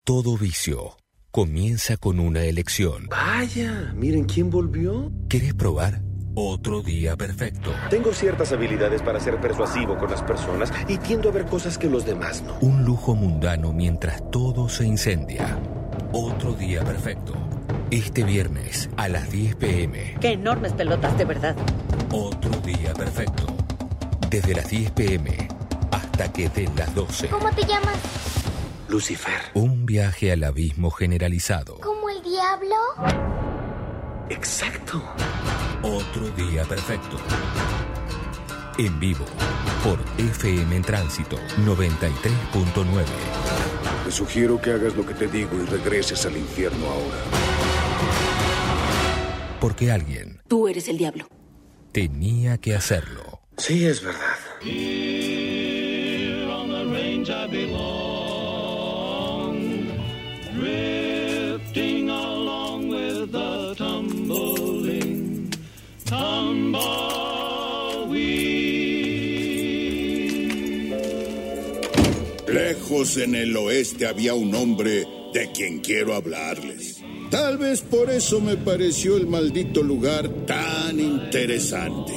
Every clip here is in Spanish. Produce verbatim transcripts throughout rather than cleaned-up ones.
Todo vicio comienza con una elección. Vaya, miren quién volvió. ¿Querés probar? Otro día perfecto. Tengo ciertas habilidades para ser persuasivo con las personas y tiendo a ver cosas que los demás no. Un lujo mundano mientras todo se incendia. Otro día perfecto. Este viernes a las diez pm. ¡Qué enormes pelotas, de verdad! Otro día perfecto. Desde las diez pm hasta que den las doce. ¿Cómo te llamas? Lucifer. Un viaje al abismo generalizado. ¿Como el diablo? Exacto. Otro día perfecto. En vivo por F M en Tránsito noventa y tres punto nueve. Te sugiero que hagas lo que te digo y regreses al infierno ahora. Porque alguien... Tú eres el diablo. Tenía que hacerlo. Sí, es verdad. Here on the range I belong, drifting along with the tumbling tumbleweed. Lejos en el oeste había un hombre de quien quiero hablarles. Tal vez por eso me pareció el maldito lugar tan interesante.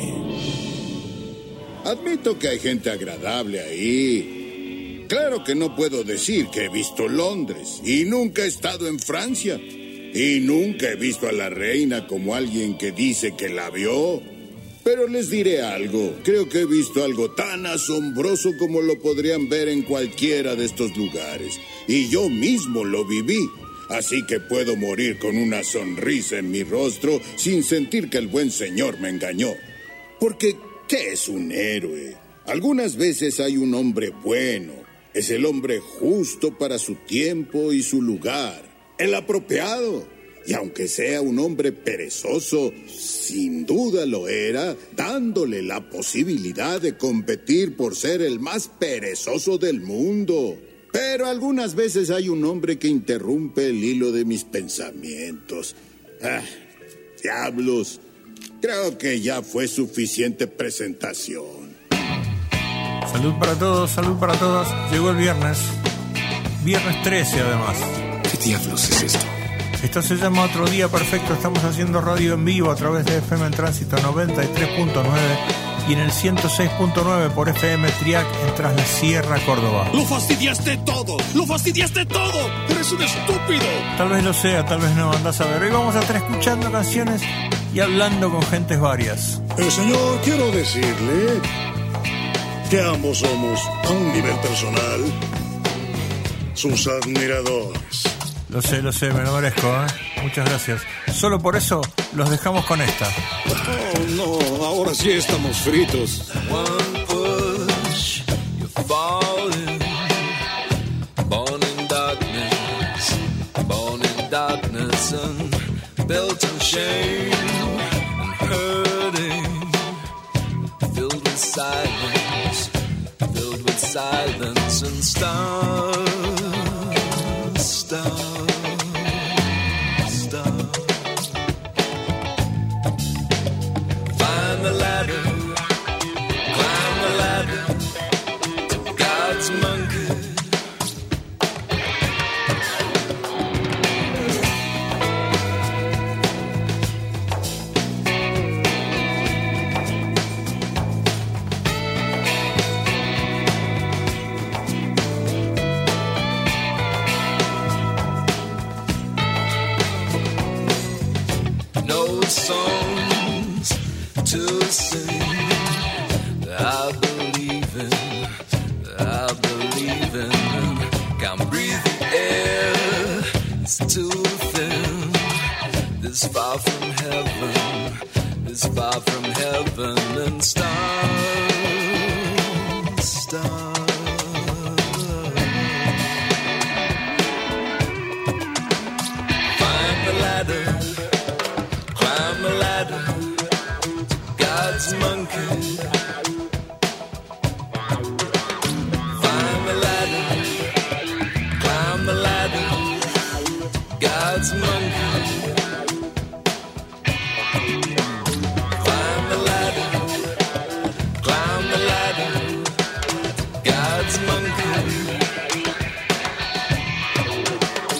Admito que hay gente agradable ahí. Claro que no puedo decir que he visto Londres y nunca he estado en Francia. Y nunca he visto a la reina como alguien que dice que la vio. Pero les diré algo. Creo que he visto algo tan asombroso como lo podrían ver en cualquiera de estos lugares. Y yo mismo lo viví. Así que puedo morir con una sonrisa en mi rostro sin sentir que el buen señor me engañó. Porque, ¿qué es un héroe? Algunas veces hay un hombre bueno. Es el hombre justo para su tiempo y su lugar. El apropiado. Y aunque sea un hombre perezoso, sin duda lo era, dándole la posibilidad de competir por ser el más perezoso del mundo. Pero algunas veces hay un hombre que interrumpe el hilo de mis pensamientos. Ah, diablos. Creo que ya fue suficiente presentación. Salud para todos, salud para todas. Llegó el viernes. Viernes trece, además. ¿Qué diablos es esto? Esto se llama Otro Día Perfecto. Estamos haciendo radio en vivo a través de F M en Tránsito noventa y tres punto nueve y en el ciento seis punto nueve por F M Triac en Tras la Sierra, Córdoba. ¡Lo fastidiaste todo! ¡Lo fastidiaste todo! ¡Eres un estúpido! Tal vez lo sea, tal vez no, andás a ver. Hoy vamos a estar escuchando canciones y hablando con gentes varias. Eh, señor, quiero decirle que ambos somos, a un nivel personal, sus admiradores. Lo sé, lo sé, me lo merezco, ¿eh? Muchas gracias. Solo por eso los dejamos con esta. Oh, no, ahora sí estamos fritos. One push, you're falling. Born in darkness, born in darkness and built in shame and hurting. Filled with silence, filled with silence and stars, stars. The ladder, climb the ladder to God's monkey. No songs to sing. I believe in, I believe in. Can't breathe the air, it's too thin. This far from heaven, this far from heaven. And stars, stars. Find the ladder, climb the ladder. God's monkey. Find the ladder, climb the ladder. God's monkey. Find the ladder, climb the ladder. God's monkey.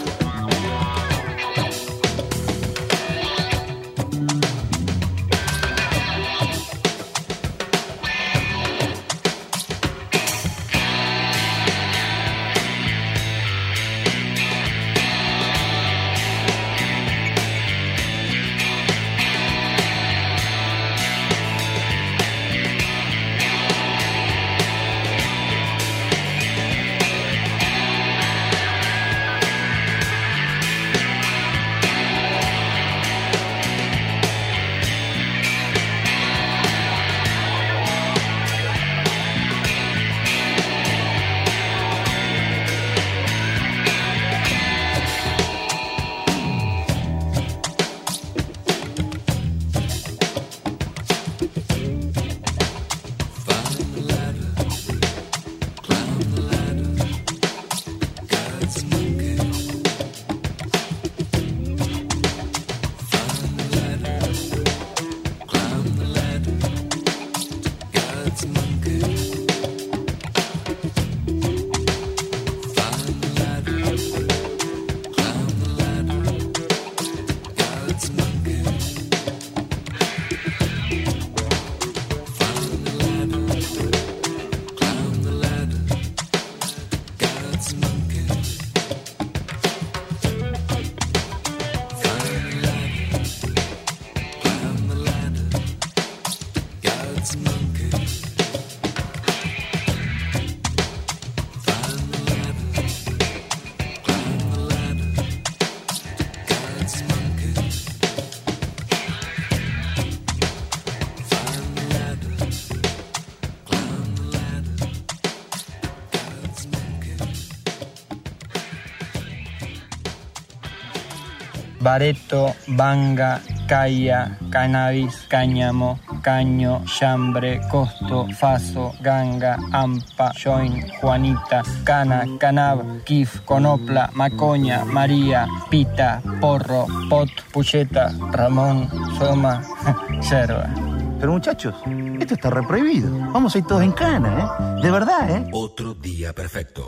bareto, banga, calla, cannabis, cáñamo, caño, chambre, costo, faso, ganga, ampa, join, juanita, cana, canab, kif, conopla, macoña, maría, pita, porro, pot, pucheta, ramón, soma, yerba. Pero muchachos, esto está reprohibido. Vamos a ir todos en cana, ¿eh? De verdad, ¿eh? Otro día perfecto.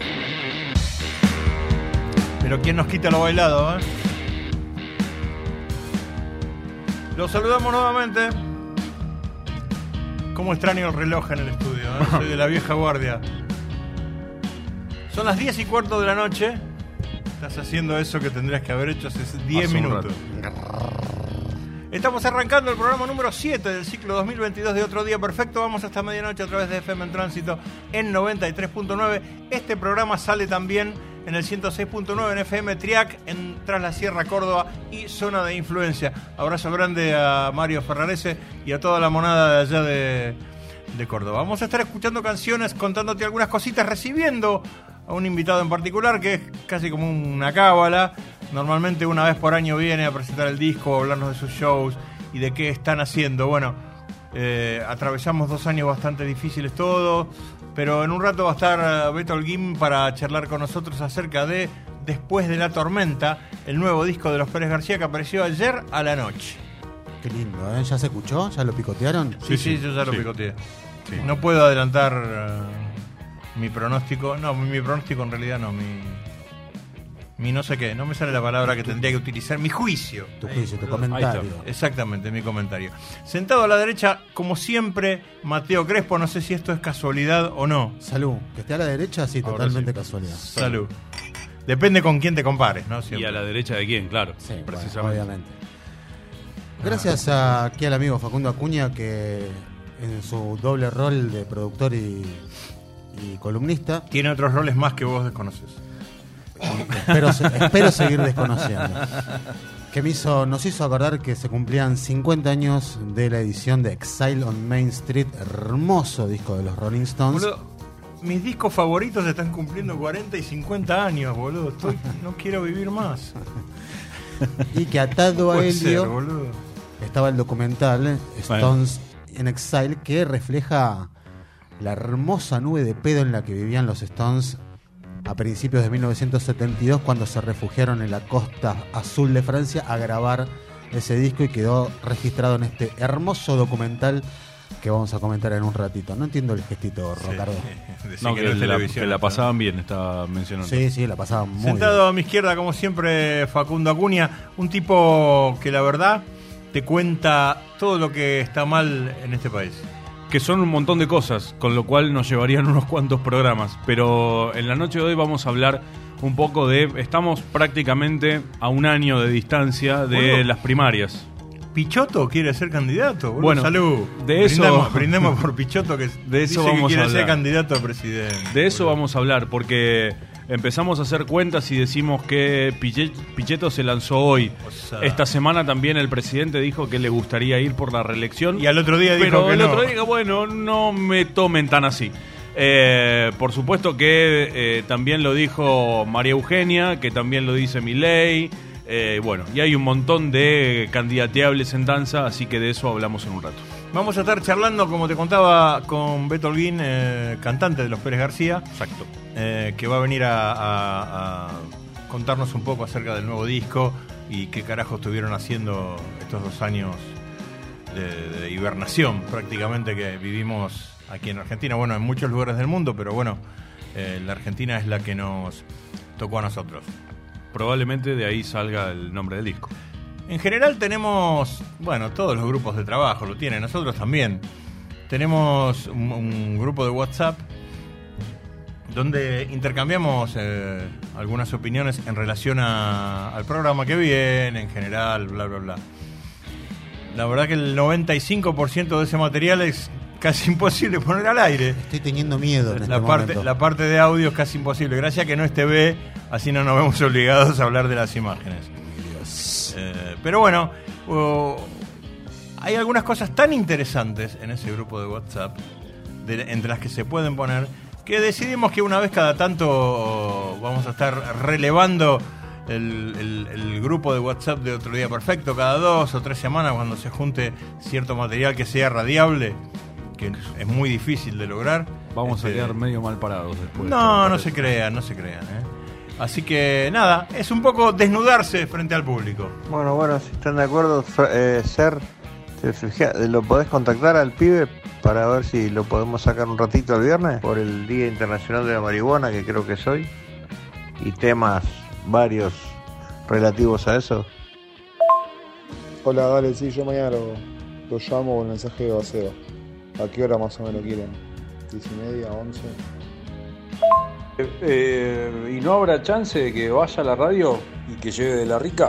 Pero ¿quién nos quita lo bailado, eh? Los saludamos nuevamente. Cómo extraño el reloj en el estudio, ¿eh? Soy de la vieja guardia. Son las diez y cuarto de la noche. Estás haciendo eso que tendrías que haber hecho hace diez minutos. Estamos arrancando el programa número siete del ciclo dos mil veintidós de Otro Día Perfecto. Vamos hasta medianoche a través de F M en Tránsito en noventa y tres punto nueve. Este programa sale también en el ciento seis punto nueve en F M Triac, en Tras la Sierra, Córdoba y Zona de Influencia. Abrazo grande a Mario Ferrarese y a toda la monada de allá de, de Córdoba. Vamos a estar escuchando canciones, contándote algunas cositas, recibiendo a un invitado en particular que es casi como una cábala. Normalmente una vez por año viene a presentar el disco, a hablarnos de sus shows y de qué están haciendo. Bueno, eh, atravesamos dos años bastante difíciles todos, pero en un rato va a estar Beto Holguín para charlar con nosotros acerca de Después de la Tormenta, el nuevo disco de los Pérez García que apareció ayer a la noche. Qué lindo, ¿eh? ¿Ya se escuchó? ¿Ya lo picotearon? Sí, sí, sí, yo ya lo sí. picoteé. Sí. No puedo adelantar uh, mi pronóstico. No, mi, mi pronóstico en realidad no, mi... Mi no sé qué, no me sale la palabra que tendría que utilizar. Mi juicio. Tu juicio, tu comentario. Exactamente, mi comentario. Sentado a la derecha, como siempre, Mateo Crespo. No sé si esto es casualidad o no. Salud. Que esté a la derecha, sí, ahora totalmente sí. Casualidad. Salud. Depende con quién te compares, ¿no? Siempre. Y a la derecha de quién, claro. Sí, precisamente. Bueno, obviamente. Gracias a, aquí al amigo Facundo Acuña, que en su doble rol de productor y, y columnista... Tiene otros roles más que vos desconoces. espero, espero seguir desconociendo. Que me hizo, nos hizo acordar que se cumplían cincuenta años de la edición de Exile on Main Street, hermoso disco de los Rolling Stones. Boludo, mis discos favoritos están cumpliendo cuarenta y cincuenta años, boludo. Estoy, no quiero vivir más. Y que atado a ello estaba el documental Stones bueno. in Exile, que refleja la hermosa nube de pedo en la que vivían los Stones a principios de mil novecientos setenta y dos, cuando se refugiaron en la costa azul de Francia a grabar ese disco, y quedó registrado en este hermoso documental que vamos a comentar en un ratito. No entiendo el gestito, Ricardo. Sí, no, que, que, la, que la pasaban bien, estaba mencionando. Sí, sí, la pasaban muy Sentado bien. A mi izquierda, como siempre, Facundo Acuña, un tipo que la verdad te cuenta todo lo que está mal en este país. Que son un montón de cosas, con lo cual nos llevarían unos cuantos programas. Pero en la noche de hoy vamos a hablar un poco de... Estamos prácticamente a un año de distancia de bueno, las primarias. Pichotto quiere ser candidato. Bueno, bueno salud. De eso, brindemos, brindemos por Pichotto, que de eso dice vamos que quiere a hablar. ser candidato a presidente. De eso vamos a hablar, porque empezamos a hacer cuentas y decimos que Pichetto se lanzó hoy. O sea, esta semana también el presidente dijo que le gustaría ir por la reelección. Y al otro día dijo pero que el no. otro día, bueno, no me tomen tan así. Eh, por supuesto que eh, también lo dijo María Eugenia, que también lo dice Milei. Eh, bueno, y hay un montón de candidateables en danza, así que de eso hablamos en un rato. Vamos a estar charlando, como te contaba, con Beto Holguín, eh, cantante de los Pérez García. Exacto. Eh, que va a venir a, a, a contarnos un poco acerca del nuevo disco y qué carajo estuvieron haciendo estos dos años de, de hibernación prácticamente que vivimos aquí en Argentina. Bueno, en muchos lugares del mundo, pero bueno, eh, la Argentina es la que nos tocó a nosotros. Probablemente de ahí salga el nombre del disco. En general tenemos, bueno, todos los grupos de trabajo lo tienen, nosotros también. Tenemos un, un grupo de WhatsApp donde intercambiamos eh, algunas opiniones en relación a, al programa que viene, en general, bla, bla, bla. La verdad que el noventa y cinco por ciento de ese material es casi imposible poner al aire. Estoy teniendo miedo en la este parte, momento. La parte de audio es casi imposible. Gracias a que no es T V, así no nos vemos obligados a hablar de las imágenes. Dios. Eh, pero bueno, uh, hay algunas cosas tan interesantes en ese grupo de WhatsApp, de, entre las que se pueden poner, que decidimos que una vez cada tanto vamos a estar relevando el, el, el grupo de WhatsApp de Otro Día Perfecto cada dos o tres semanas cuando se junte cierto material que sea radiable, que es muy difícil de lograr. Vamos este, a quedar medio mal parados después. No, no se crean, no se crean. ¿eh? Así que nada, es un poco desnudarse frente al público. Bueno, bueno, si están de acuerdo, eh, Ser, ¿lo podés contactar al pibe para ver si lo podemos sacar un ratito el viernes por el Día Internacional de la Marihuana, que creo que es hoy, y temas varios relativos a eso? Hola, dale, sí, yo mañana lo, lo llamo con mensaje de vacío. ¿A qué hora más o menos quieren? ¿Diez y media, once? Eh, eh, ¿Y no habrá chance de que vaya a la radio y que llegue de la rica?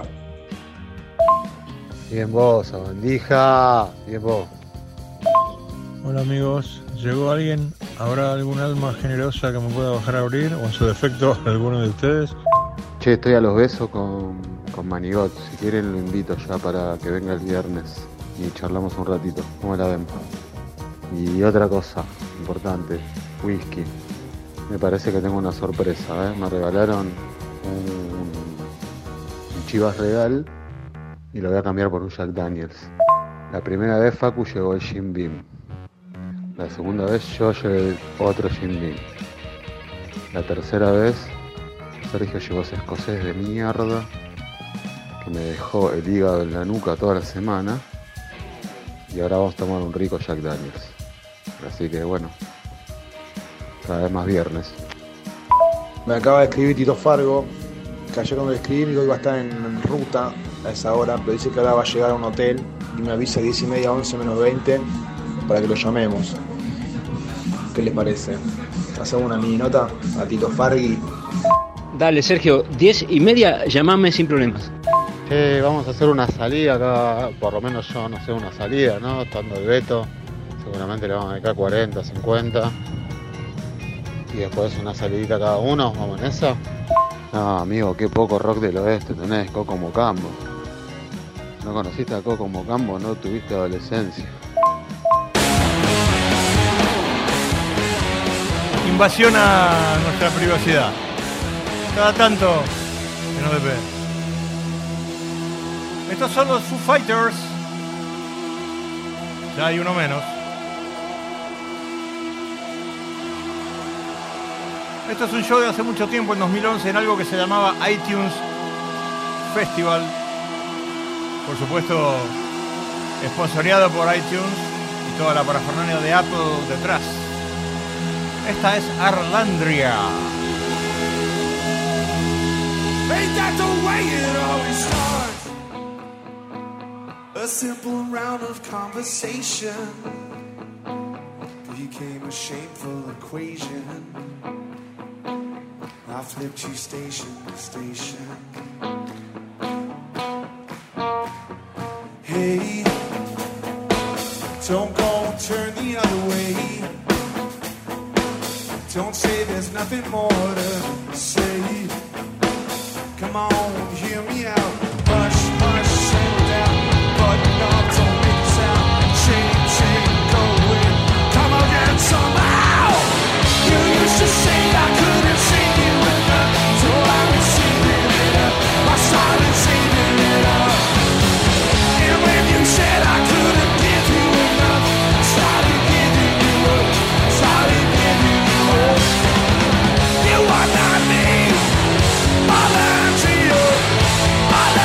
Bien vos, sabandija. Bien vos. Hola amigos, ¿llegó alguien? ¿Habrá algún alma generosa que me pueda bajar a abrir? ¿O en su defecto alguno de ustedes? Che, estoy a los besos con, con Manigot. Si quieren lo invito ya para que venga el viernes y charlamos un ratito. ¿Cómo la ven? Y otra cosa importante, whisky. Me parece que tengo una sorpresa, ¿eh? Me regalaron un, un Chivas Regal y lo voy a cambiar por un Jack Daniels. La primera vez Facu llegó el Jim Beam. La segunda vez yo llevé otro Jim Beam. La tercera vez Sergio llevó ese escocés de mierda que me dejó el hígado en la nuca toda la semana. Y ahora vamos a tomar un rico Jack Daniels. Así que bueno, cada vez más viernes. Me acaba de escribir Tito Fargo, que ayer cuando le escribí iba a estar en, en ruta a esa hora, pero dice que ahora va a llegar a un hotel y me avisa diez y media, once menos veinte para que lo llamemos. ¿Qué les parece? Hacemos una mini nota a Tito Fargui. Dale, Sergio, diez y media, llamame sin problemas. Che, vamos a hacer una salida acá, por lo menos yo no sé, una salida, ¿no? Estando el Beto, seguramente le vamos a dedicar cuarenta, cincuenta. Y después una salidita cada uno, vamos en esa. No, amigo, qué poco rock del oeste tenés, Coco Mocambo. No conociste a Coco Mocambo, no tuviste adolescencia. Invasión a nuestra privacidad. Cada tanto que nos depende. Estos son los Foo Fighters. Ya hay uno menos. Esto es un show de hace mucho tiempo, en dos mil once, en algo que se llamaba iTunes Festival. Por supuesto, esponsoreado por iTunes y toda la parafernalia de Apple detrás. Esta es Arlandria. Ain't that the way it always starts? A simple round of conversation became a shameful equation. I flipped you station to station. Hey, don't go and turn the other way. Don't say there's nothing more to say. Come on, hear me out. Hush, hush, settle down. Button up, don't make a sound. Shame, shame, go away. Come again somehow. You used to say I couldn't sing you enough, so I was singing it up. I started singing it up. And when you said I couldn't give you enough, I started giving you up. Started giving you up. You are not me. All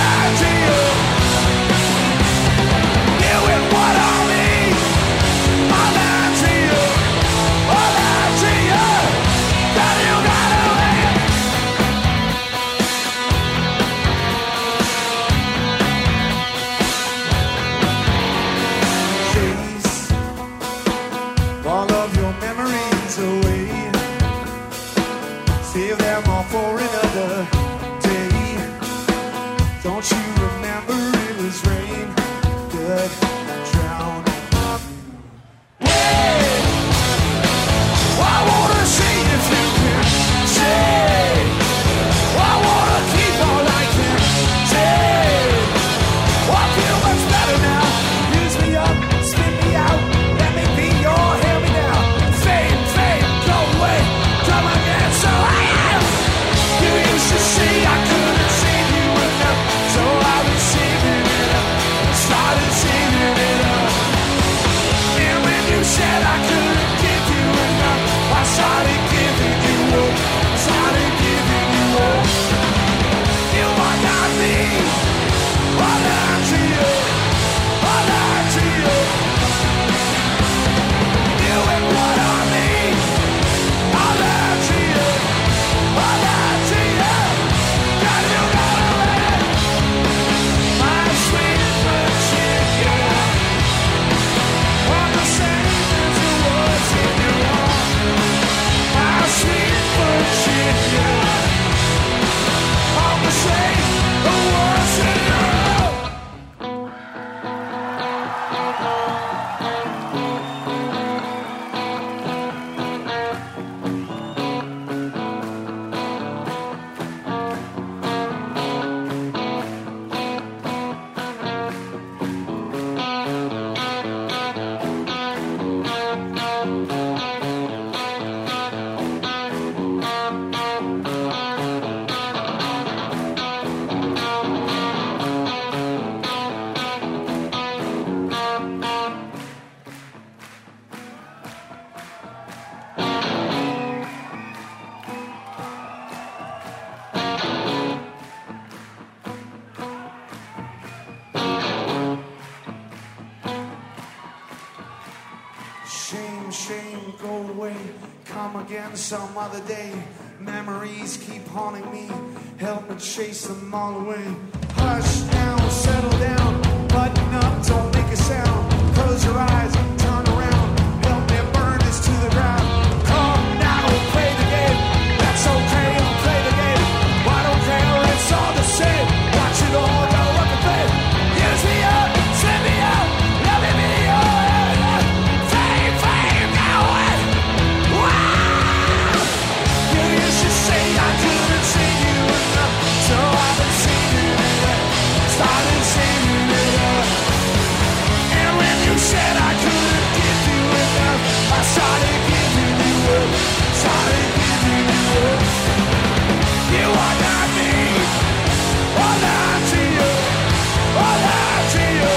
come again some other day. Memories keep haunting me. Help me chase them all away. Hush now, settle down. Button up, don't make a sound. Close your eyes, turn around. Help me burn this to the ground. Come now, play the game. That's okay, I'll play the game. Why don't care, it's all the same. Watch it all go up and fade. Use me up, send me out. Let me be your fame, fame, go away. Wow! You used to say I couldn't see you enough, so I've been seeing it. Started seeing it. And when you said I couldn't give you enough, I started giving you up. Started giving you up. You are not me. All lied to you. All lied to you.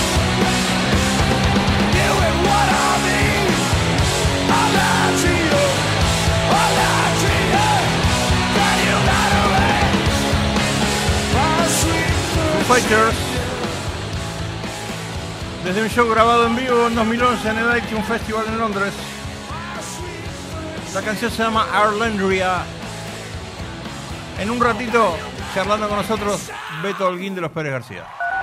You and what I mean. All lied to you. All lied to you. Can you got away? My sweet Foo Fighters. Desde un show grabado en vivo en dos mil once en el iTunes Festival en Londres. La canción se llama Arlandria. En un ratito, charlando con nosotros, Beto Holguín de los Pérez García.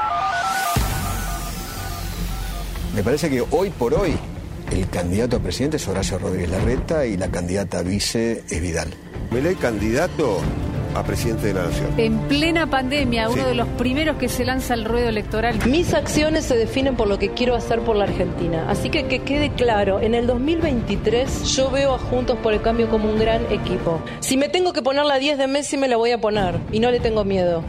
Me parece que hoy por hoy el candidato a presidente es Horacio Rodríguez Larreta y la candidata a vice es Vidal. Milei candidato a presidente de la Nación. En plena pandemia, uno sí. de los primeros que se lanza al ruedo electoral. Mis acciones se definen por lo que quiero hacer por la Argentina. Así que que quede claro, en el dos mil veintitrés yo veo a Juntos por el Cambio como un gran equipo. Si me tengo que poner la diez de Messi, me la voy a poner. Y no le tengo miedo.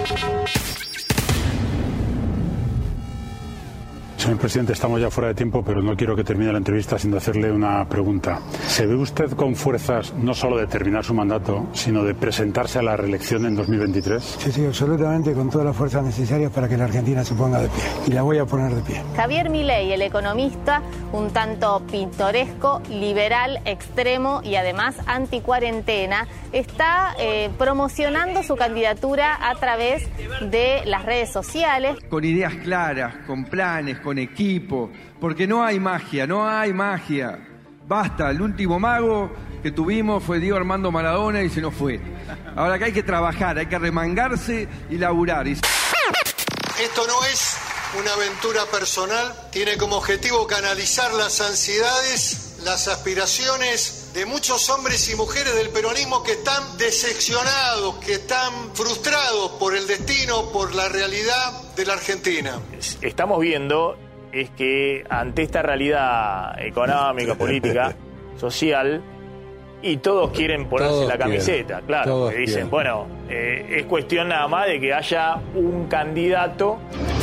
Señor presidente, estamos ya fuera de tiempo, pero no quiero que termine la entrevista sin hacerle una pregunta. ¿Se ve usted con fuerzas no solo de terminar su mandato, sino de presentarse a la reelección en dos mil veintitrés? Sí, sí, absolutamente, con todas las fuerzas necesarias para que la Argentina se ponga de pie. Y la voy a poner de pie. Javier Milei, el economista, un tanto pintoresco, liberal, extremo y además anticuarentena, está eh, promocionando su candidatura a través de las redes sociales. Con ideas claras, con planes, con equipo, porque no hay magia, no hay magia. Basta, el último mago que tuvimos fue Diego Armando Maradona y se nos fue. Ahora que hay que trabajar, hay que remangarse y laburar. Esto no es una aventura personal, tiene como objetivo canalizar las ansiedades, las aspiraciones de muchos hombres y mujeres del peronismo que están decepcionados, que están frustrados por el destino, por la realidad de la Argentina. Estamos viendo es que ante esta realidad económica, política, social, y todos quieren ponerse todos la camiseta, quieren, claro, porque dicen, quieren. bueno, eh, es cuestión nada más de que haya un candidato.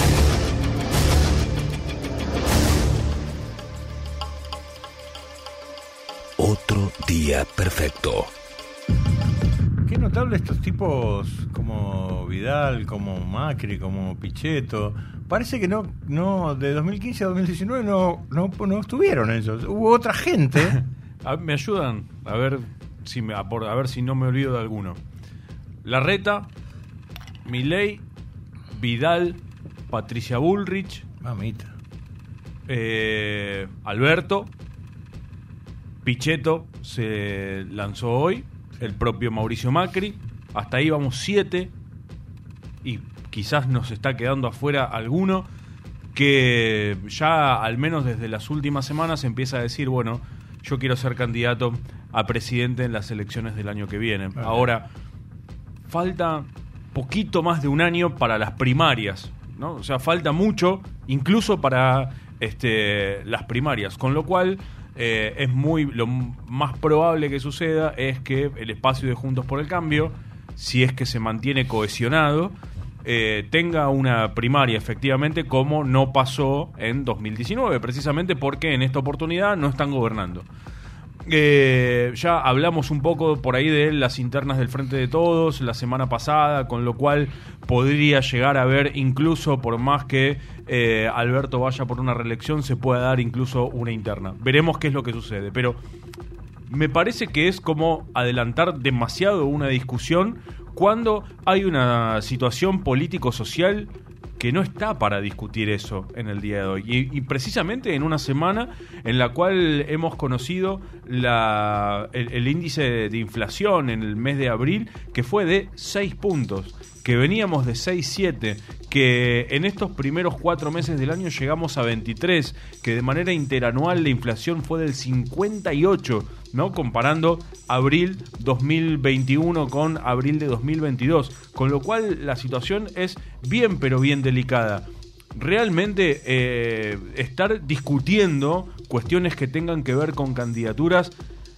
Otro día perfecto. Qué notable estos tipos como Vidal, como Macri, como Pichetto. Parece que no, no de dos mil quince a dos mil diecinueve no, no, no estuvieron ellos. Hubo otra gente. ¿Me ayudan? A ver si me, a ver si no me olvido de alguno. Larreta, Milei, Vidal, Patricia Bullrich, mamita, eh, Alberto, Pichetto se lanzó hoy, el propio Mauricio Macri. Hasta ahí vamos siete y quizás nos está quedando afuera alguno que ya al menos desde las últimas semanas empieza a decir, bueno, yo quiero ser candidato a presidente en las elecciones del año que viene. Ajá. Ahora, falta poquito más de un año para las primarias, ¿no? O sea, falta mucho incluso para este, las primarias, con lo cual eh, es muy lo más probable que suceda es que el espacio de Juntos por el Cambio, si es que se mantiene cohesionado, eh, tenga una primaria efectivamente, como no pasó en dos mil diecinueve, precisamente porque en esta oportunidad no están gobernando. Eh, ya hablamos un poco por ahí de las internas del Frente de Todos la semana pasada, con lo cual podría llegar a haber, incluso por más que eh, Alberto vaya por una reelección, se pueda dar incluso una interna. Veremos qué es lo que sucede, pero me parece que es como adelantar demasiado una discusión cuando hay una situación político-social que que no está para discutir eso en el día de hoy. Y, y precisamente en una semana en la cual hemos conocido la, el, el índice de inflación en el mes de abril, que fue de seis puntos, que veníamos de seis, siete, que en estos primeros cuatro meses del año llegamos a veintitrés, que de manera interanual la inflación fue del cincuenta y ocho, ¿no? Comparando abril dos mil veintiuno con abril de dos mil veintidós, con lo cual la situación es bien pero bien delicada. Realmente eh, estar discutiendo cuestiones que tengan que ver con candidaturas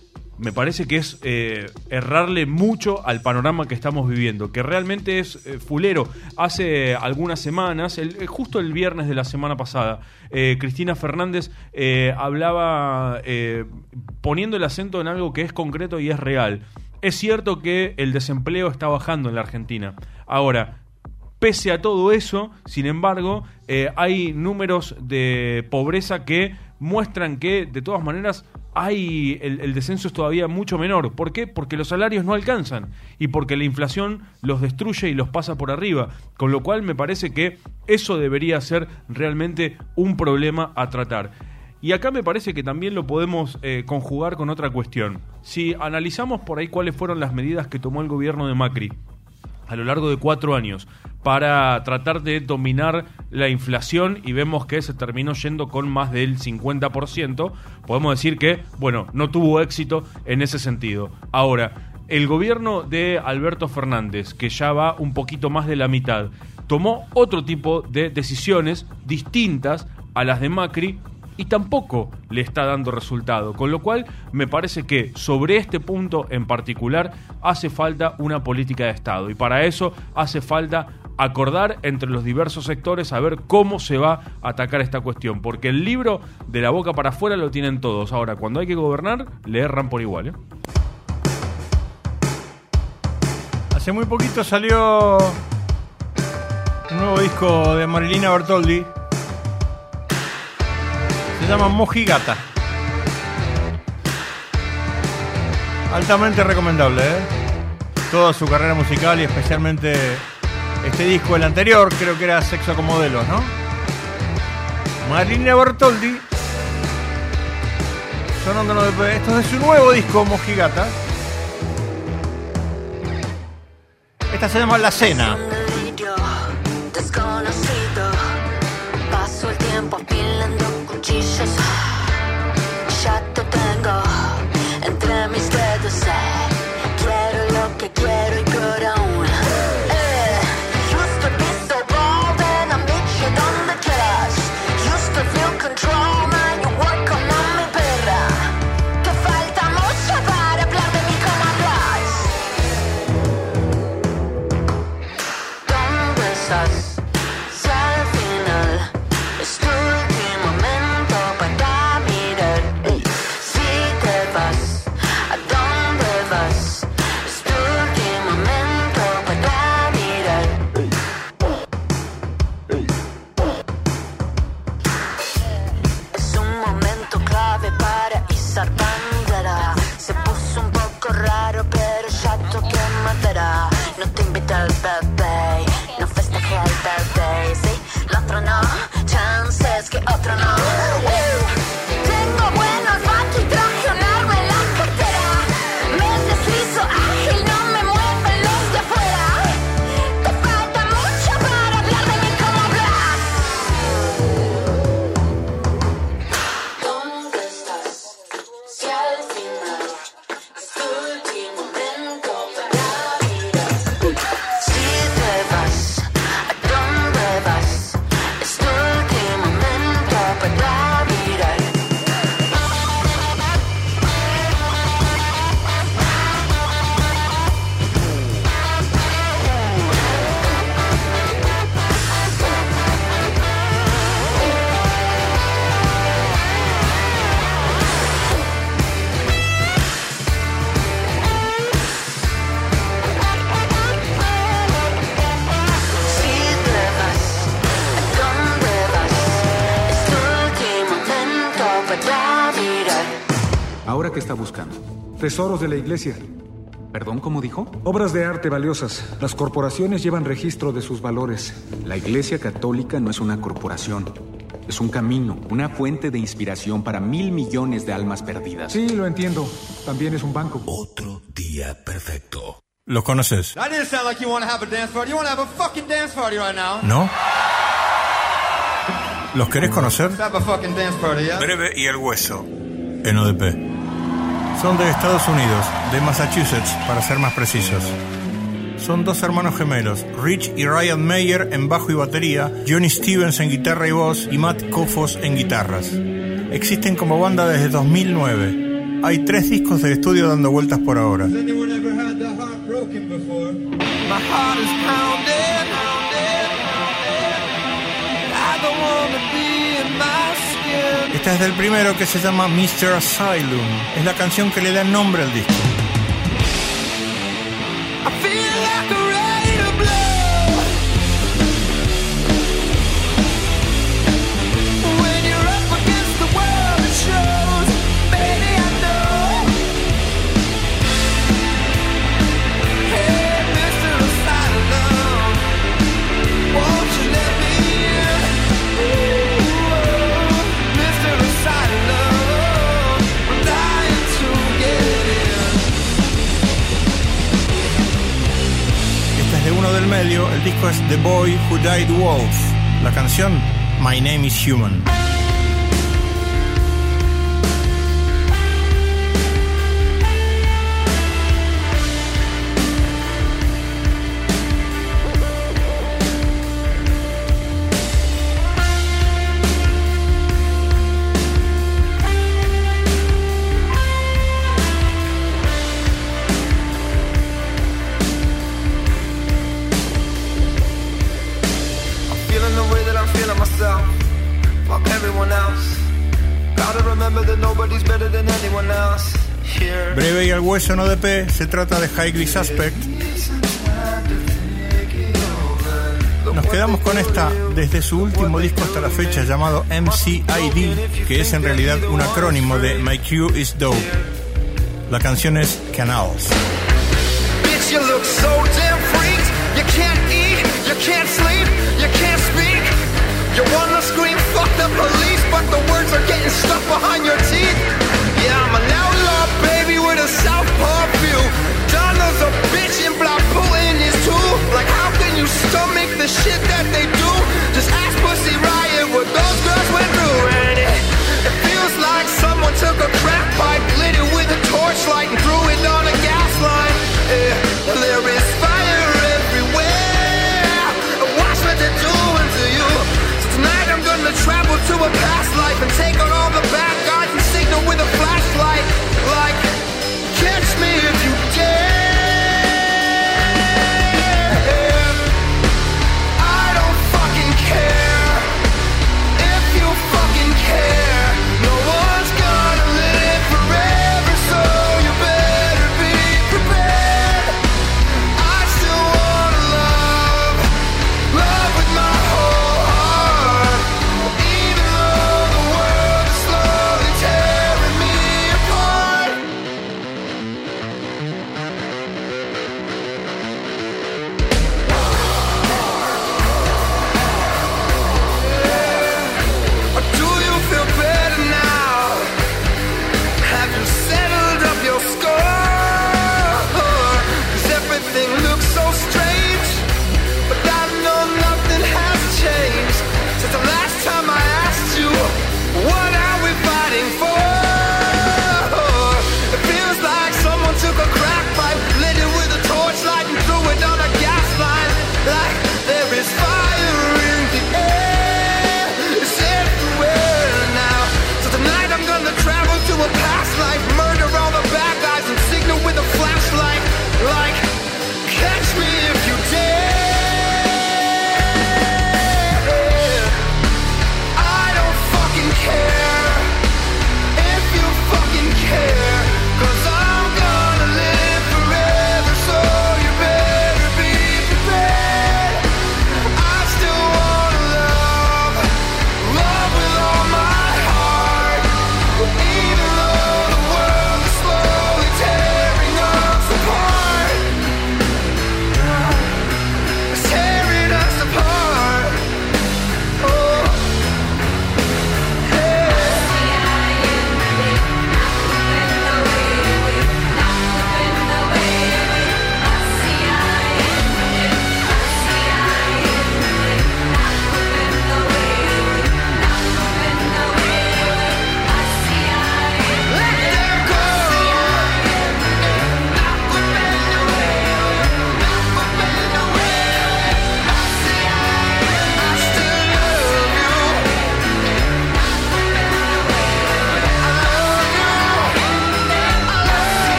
me parece que es eh, errarle mucho al panorama que estamos viviendo, que realmente es eh, fulero. Hace algunas semanas, el, justo el viernes de la semana pasada, eh, Cristina Fernández eh, hablaba eh, poniendo el acento en algo que es concreto y es real. Es cierto que el desempleo está bajando en la Argentina. Ahora, pese a todo eso, sin embargo, eh, hay números de pobreza que muestran que, de todas maneras, hay el, el descenso es todavía mucho menor. ¿Por qué? Porque los salarios no alcanzan y porque la inflación los destruye y los pasa por arriba. Con lo cual me parece que eso debería ser realmente un problema a tratar. Y acá me parece que también lo podemos eh, conjugar con otra cuestión. Si analizamos por ahí cuáles fueron las medidas que tomó el gobierno de Macri a lo largo de cuatro años para tratar de dominar la inflación, y vemos que se terminó yendo con más del cincuenta por ciento, podemos decir que, bueno, no tuvo éxito en ese sentido. Ahora, el gobierno de Alberto Fernández, que ya va un poquito más de la mitad, tomó otro tipo de decisiones distintas a las de Macri, y tampoco le está dando resultado, con lo cual me parece que sobre este punto en particular hace falta una política de Estado, y para eso hace falta acordar entre los diversos sectores a ver cómo se va a atacar esta cuestión, porque el libro de la boca para afuera lo tienen todos. Ahora, cuando hay que gobernar, le erran por igual, ¿eh? Hace muy poquito salió un nuevo disco de Marilina Bertoldi. Se llama Mojigata. Altamente recomendable, ¿eh? Toda su carrera musical y especialmente este disco, el anterior, creo que era Sexo con Modelos, ¿no? Marilina Bertoldi. Sonando de... Esto es de su nuevo disco, Mojigata. Esta se llama La Cena. Desconocido, paso el tiempo afilando cuchillos. Ya te tengo entre mis dedos. eh. Quiero lo que quiero y peor aún. Eh, used to be so bold and I meet you donde quieras. Used to feel control, now you work on mi perra. Te falta mucho para hablar de mí como hablas. ¿Dónde estás? Si al final es tu último momento para mirar. Ey, si te vas, ¿a dónde vas? Es tu último momento para mirar. Es un momento clave para izar bandera. Se puso un poco raro, pero ya toqué madera. No te invité al birthday, no festejé el birthday. Sí, el otro no, chances que otro no. Uh, tengo buen olfato y traje un arma en la cartera. Me deslizo ágil, no me mueven los de afuera. Te falta mucho para hablar de mí como hablas. ¿Dónde estás? Si al final es tu último momento para mirar. Si te vas, ¿a dónde vas? Es tu último momento para mirar. Si te vas, ¿a dónde vas? Es tu último momento para mirar. ¿Ahora qué está buscando? Tesoros de la iglesia. ¿Perdón, cómo dijo? Obras de arte valiosas. Las corporaciones llevan registro de sus valores. La Iglesia Católica no es una corporación. Es un camino, una fuente de inspiración para mil millones de almas perdidas. Sí, lo entiendo. También es un banco. Otro día perfecto. ¿Los conoces? That didn't sound like you want to have a dance party. You want to have a fucking dance party right now. ¿No? ¿Los querés conocer? Let's have a fucking dance party, yeah? Breve y el hueso. En O D P. Son de Estados Unidos, de Massachusetts, para ser más precisos. Son dos hermanos gemelos, Rich y Ryan Meyer en bajo y batería, Johnny Stevens en guitarra y voz y Matt Kofos en guitarras. Existen como banda desde dos mil nueve. Hay tres discos de estudio dando vueltas por ahora. Has anyone ever had their heart broken before? My heart is pounding, pounding, pounding. I don't wanna be in my skin. Esta es del primero, que se llama mister Asylum. Es la canción que le da nombre al disco. I feel like a rain of blood when you're up against the world. It shows, baby, I know. Hey, mister Asylum, won't you let me in? Ooh, mister Asylum, I'm dying to get in. Esta es de uno del medio, el disco es The Boy Who Died Wolf. La canción, My Name is Human. Feeling the way that I'm feeling myself. Fuck everyone else. Gotta remember that nobody's better than anyone else. Here. Breve y al hueso en O D P, se trata de Highly Suspect. Nos quedamos con esta desde su último disco hasta la fecha, llamado M C I D, que es en realidad un acrónimo de My Q is Dope. La canción es Canals. Bitch, you look so damn freaked. You can't eat, you can't sleep, you can't speak. You wanna scream, fuck the police, but the words are getting stuck behind your teeth. Yeah, I'm an outlaw, baby, with a southpaw view. Donald's a bitch and Black Putin is too. Like, how can you stomach the shit that they do? Just ask Pussy Riot what those girls went through. And it, it feels like someone took a crack pipe, lit it with a torchlight and threw it on a gas line. Yeah, there is fire everywhere. Watch what they're doing to you. So tonight I'm gonna travel to a past life and take out all the bad guys and signal with a flashlight. Like, catch me if you dare. I don't fucking care if you fucking care. No one's gonna live forever, so you better be prepared. I still wanna love, love with my whole heart. Even though the world is slowly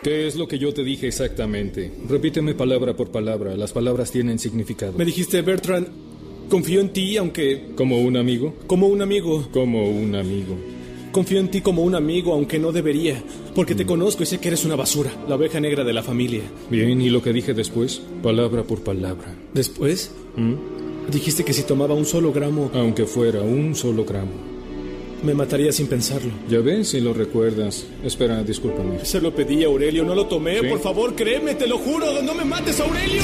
¿Qué es lo que yo te dije exactamente? Repíteme palabra por palabra. Las palabras tienen significado. Me dijiste, Bertrand, confío en ti, aunque... ¿Como un amigo? Como un amigo. Como un amigo. Confío en ti como un amigo, aunque no debería. Porque te conozco y sé que eres una basura. La oveja negra de la familia. Bien, ¿y lo que dije después? Palabra por palabra. ¿Después? ¿Mm? Dijiste que si tomaba un solo gramo... Aunque fuera un solo gramo. Me mataría sin pensarlo. Ya ves, si lo recuerdas. Espera, discúlpame. Se lo pedí a Aurelio, no lo tomé. ¿Sí? Por favor, créeme, te lo juro. ¡No me mates, Aurelio!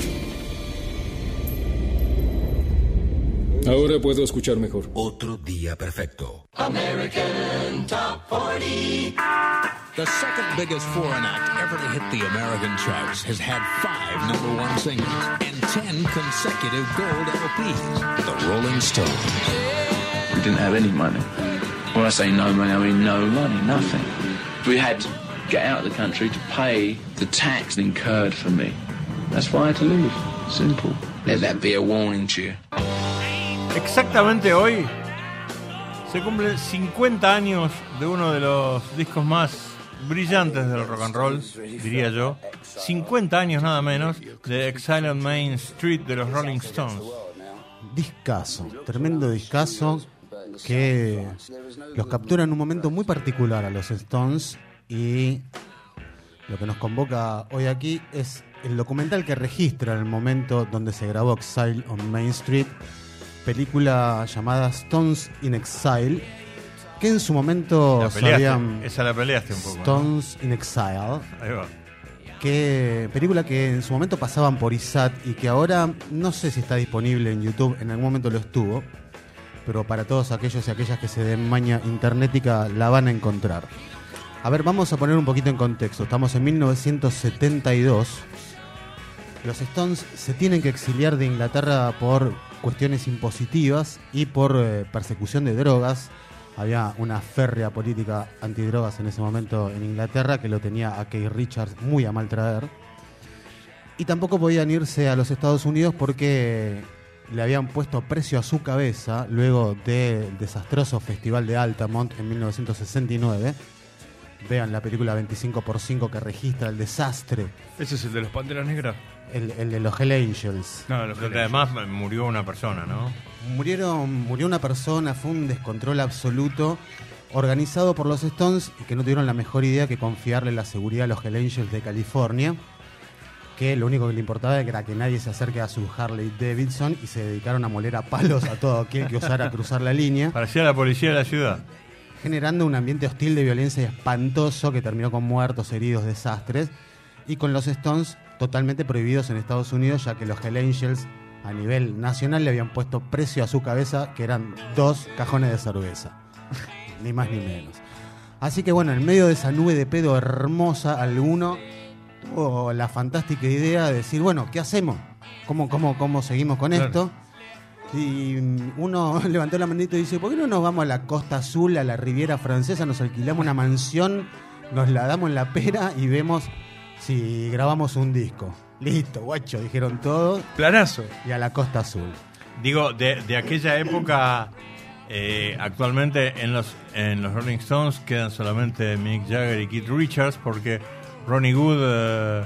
Ahora puedo escuchar mejor. Otro día perfecto. American Top cuarenta. The second biggest foreign act ever to hit the American charts has had five number one singles and ten consecutive gold L Ps. The Rolling Stones. We didn't have any money. When I say no money, I mean no money, nothing. We had to get out of the country to pay the tax incurred for me. That's why I had to leave. Simple. Let that be a warning to you. Exactamente hoy se cumplen cincuenta años de uno de los discos más brillantes del rock and roll, diría yo. cincuenta años nada menos de Exile on Main Street de los Rolling Stones. Discazo, tremendo discazo que los captura en un momento muy particular a los Stones, y lo que nos convoca hoy aquí es el documental que registra el momento donde se grabó Exile on Main Street, película llamada Stones in Exile, que en su momento sabían... Esa la peleaste un poco, Stones ¿no? in Exile. Ahí va. Que, película que en su momento pasaban por I S A T y que ahora no sé si está disponible en YouTube, en algún momento lo estuvo, pero para todos aquellos y aquellas que se den maña internética la van a encontrar. A ver, vamos a poner un poquito en contexto. Estamos en mil novecientos setenta y dos. Los Stones se tienen que exiliar de Inglaterra por cuestiones impositivas y por eh, persecución de drogas. Había una férrea política antidrogas en ese momento en Inglaterra que lo tenía a Keith Richards muy a mal traer. Y tampoco podían irse a los Estados Unidos porque le habían puesto precio a su cabeza luego del desastroso Festival de Altamont en mil novecientos sesenta y nueve. Vean la película veinticinco por cinco que registra el desastre. Ese es el de los Panteras Negras. El, el de los Hell Angels. No, los que además murió una persona, ¿no? Murieron, murió una persona, fue un descontrol absoluto organizado por los Stones y que no tuvieron la mejor idea que confiarle la seguridad a los Hell Angels de California, que lo único que le importaba era que nadie se acerque a su Harley Davidson, y se dedicaron a moler a palos a todo aquel que osara cruzar la línea. Parecía la policía de la ciudad. Generando un ambiente hostil de violencia espantoso que terminó con muertos, heridos, desastres, y con los Stones totalmente prohibidos en Estados Unidos, ya que los Hell Angels a nivel nacional le habían puesto precio a su cabeza, que eran dos cajones de cerveza, ni más ni menos. Así que bueno, en medio de esa nube de pedo hermosa, alguno tuvo la fantástica idea de decir, bueno, ¿qué hacemos? ¿Cómo, cómo, cómo seguimos con claro. esto? Y uno levantó la manita y dice, ¿por qué no nos vamos a la Costa Azul, a la Riviera Francesa, nos alquilamos una mansión, nos la damos en la pera y vemos si grabamos un disco? Listo, guacho, dijeron todos. Planazo. Y a la Costa Azul. Digo, de, de aquella época, eh, actualmente en los, en los Rolling Stones quedan solamente Mick Jagger y Keith Richards, porque Ronnie Wood eh,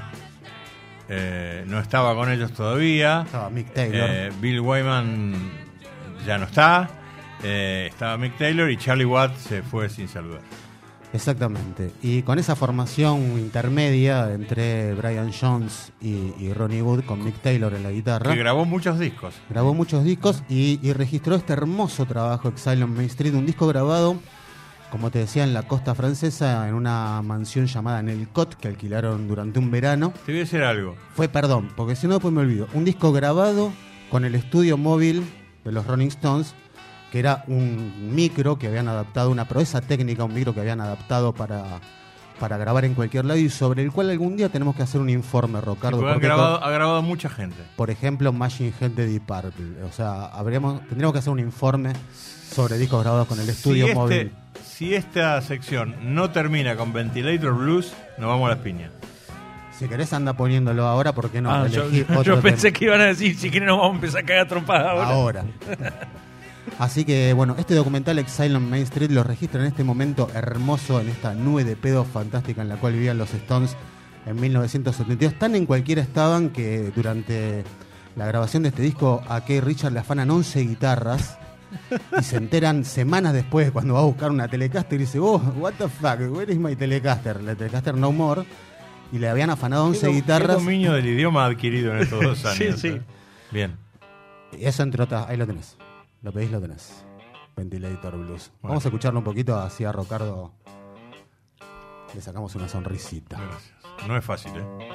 eh, no estaba con ellos todavía. Estaba Mick Taylor. Eh, Bill Wyman ya no está. Eh, estaba Mick Taylor y Charlie Watts se fue sin saludar. Exactamente. Y con esa formación intermedia entre Brian Jones y, y Ronnie Wood, con Mick Taylor en la guitarra. Que grabó muchos discos. Grabó muchos discos y, y registró este hermoso trabajo, Exile on Main Street, un disco grabado, como te decía, en la costa francesa, en una mansión llamada Nelcot, que alquilaron durante un verano. Te voy a decir algo. Fue, perdón, porque si no después me olvido, un disco grabado con el estudio móvil de los Rolling Stones, que era un micro que habían adaptado, una proeza técnica, un micro que habían adaptado para, para grabar en cualquier lado y sobre el cual algún día tenemos que hacer un informe, Rocardo. Sí, ha, grabado, ha grabado mucha gente. Por ejemplo, Machine Head de Deep Purple. O sea, habríamos, tendríamos que hacer un informe sobre discos grabados con el estudio si este, móvil. Si esta sección no termina con Ventilator Blues, nos vamos a las piñas. Si querés anda poniéndolo ahora, ¿por qué no? Ah, yo yo pensé tema. que iban a decir, si quieren nos vamos a empezar a cagar trompadas ahora. Ahora. Así que, bueno, este documental Exile on Main Street lo registra en este momento hermoso, en esta nube de pedo fantástica en la cual vivían los Stones en mil novecientos setenta y dos. Tan en cualquiera estaban que durante la grabación de este disco a Keith Richards le afanan once guitarras y se enteran semanas después cuando va a buscar una Telecaster y dice, oh, what the fuck, where is my Telecaster? La Telecaster no more. Y le habían afanado once ¿Qué, guitarras. ¿Qué dominio del idioma adquirido en estos dos años? Sí, sí. Bien. Y eso entre otras, ahí lo tenés. Lo pedís, lo tenés. Ventilator Blues. Bueno. Vamos a escucharlo un poquito, así a Ricardo le sacamos una sonrisita. Gracias. No es fácil, ¿eh?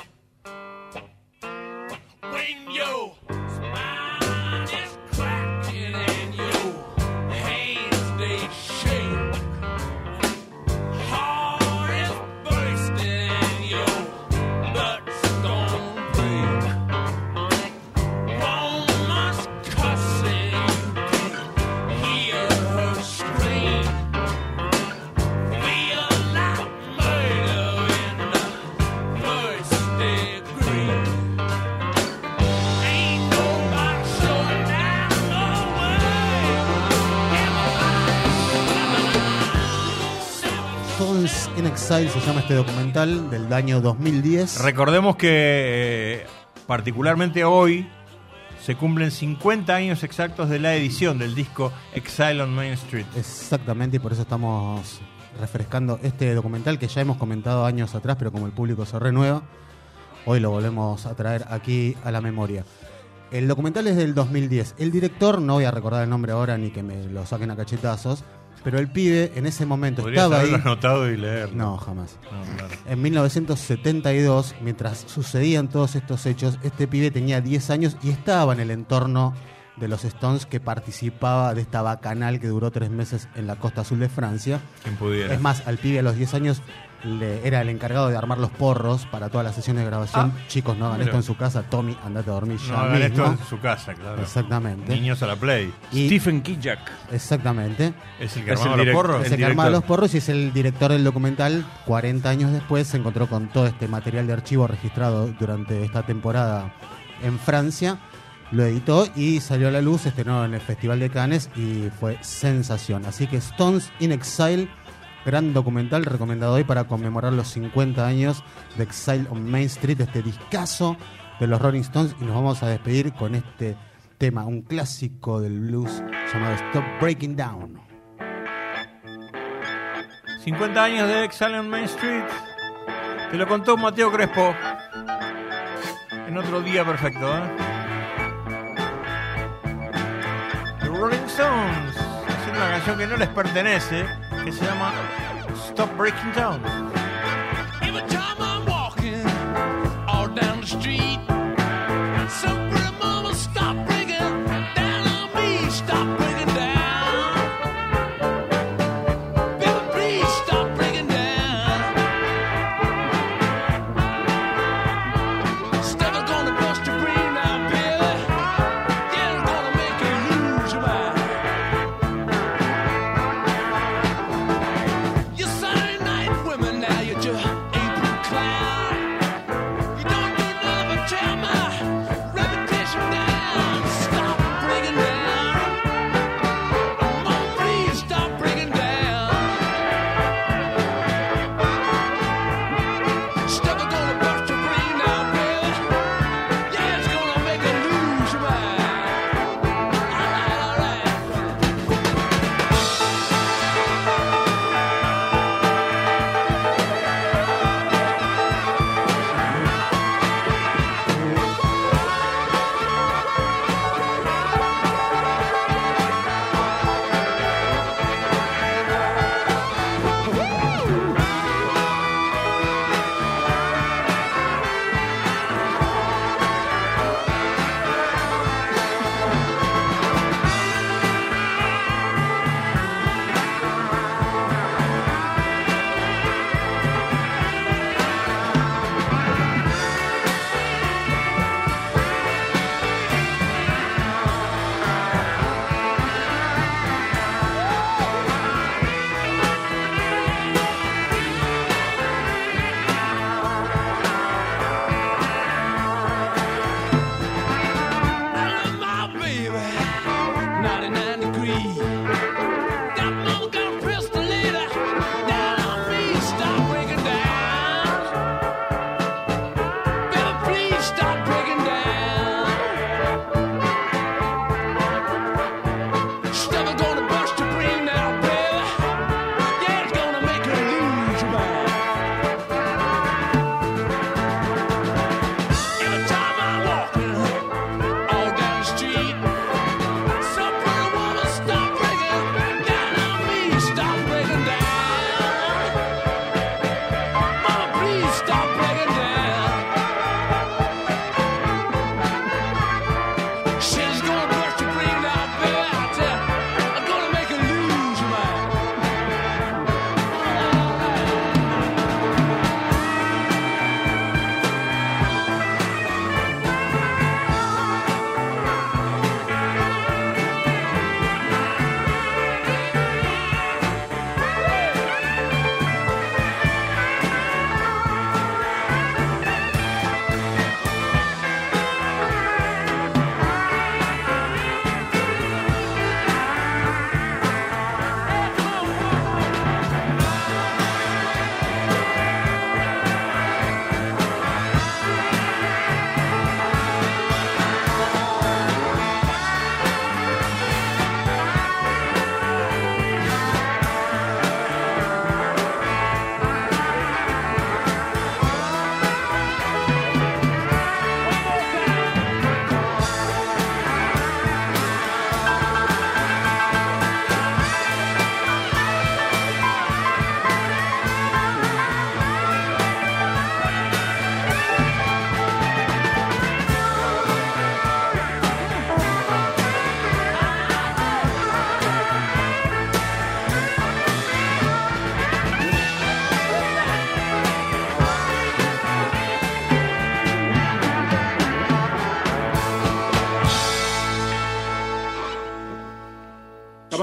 When your spine is cracking and your hands they shake, heart is bursting and your butt's gonna break. Woman's cussing, hear her scream. Feel like murder in the first degree. Ain't nobody showing down no Stones in Exile se llama este documental del año dos mil diez. Recordemos que eh, particularmente hoy se cumplen cincuenta años exactos de la edición del disco Exile on Main Street. Exactamente, y por eso estamos refrescando este documental que ya hemos comentado años atrás, pero como el público se renueva, hoy lo volvemos a traer aquí a la memoria. El documental es del dos mil diez. El director, no voy a recordar el nombre ahora ni que me lo saquen a cachetazos, pero el pibe en ese momento Podrías estaba ahí. haberlo anotado y leerlo. No, jamás. No, claro. En mil novecientos setenta y dos, mientras sucedían todos estos hechos, este pibe tenía diez años y estaba en el entorno de los Stones, que participaba de esta bacanal que duró tres meses en la costa azul de Francia. Quien pudiera. Es más, al pibe a los diez años le, era el encargado de armar los porros para todas las sesiones de grabación. Ah, Chicos, no hagan mira. esto en su casa. Tommy, andate a dormir ya No hagan mismo. esto en su casa, claro. Exactamente. Niños a la play. Y- Stephen Kijak. Exactamente. Es el que Es armaba el los direct- porros. Es el que armaba los porros y es el director del documental. cuarenta años después se encontró con todo este material de archivo registrado durante esta temporada en Francia. Lo editó y salió a la luz, estrenó en el Festival de Cannes y fue sensación. Así que Stones in Exile, gran documental recomendado hoy para conmemorar los cincuenta años de Exile on Main Street, este discazo de los Rolling Stones. Y nos vamos a despedir con este tema, un clásico del blues llamado Stop Breaking Down. cincuenta años de Exile on Main Street. Te lo contó Mateo Crespo en otro día perfecto, ¿eh? The Rolling Stones es una canción que no les pertenece, que se llama Stop Breaking Down. Every time I'm walking all down the street, some pretty mama stop breaking down on me, stop breaking down. Baby, please stop breaking down. Stuff is gonna bust your brain now, baby. Yeah, it's gonna make you lose your mind. Your Saturday night women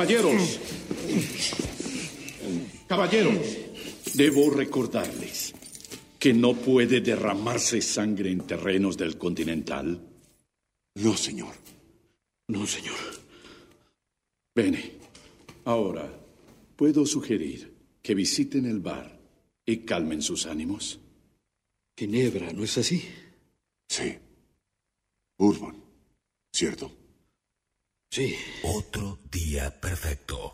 Caballeros, caballeros, debo recordarles que no puede derramarse sangre en terrenos del Continental. No, señor. No, señor. Bene. Ahora, ¿puedo sugerir que visiten el bar y calmen sus ánimos? Ginebra, ¿no es así? Sí. Bourbon, ¿cierto? Sí. Otro día perfecto.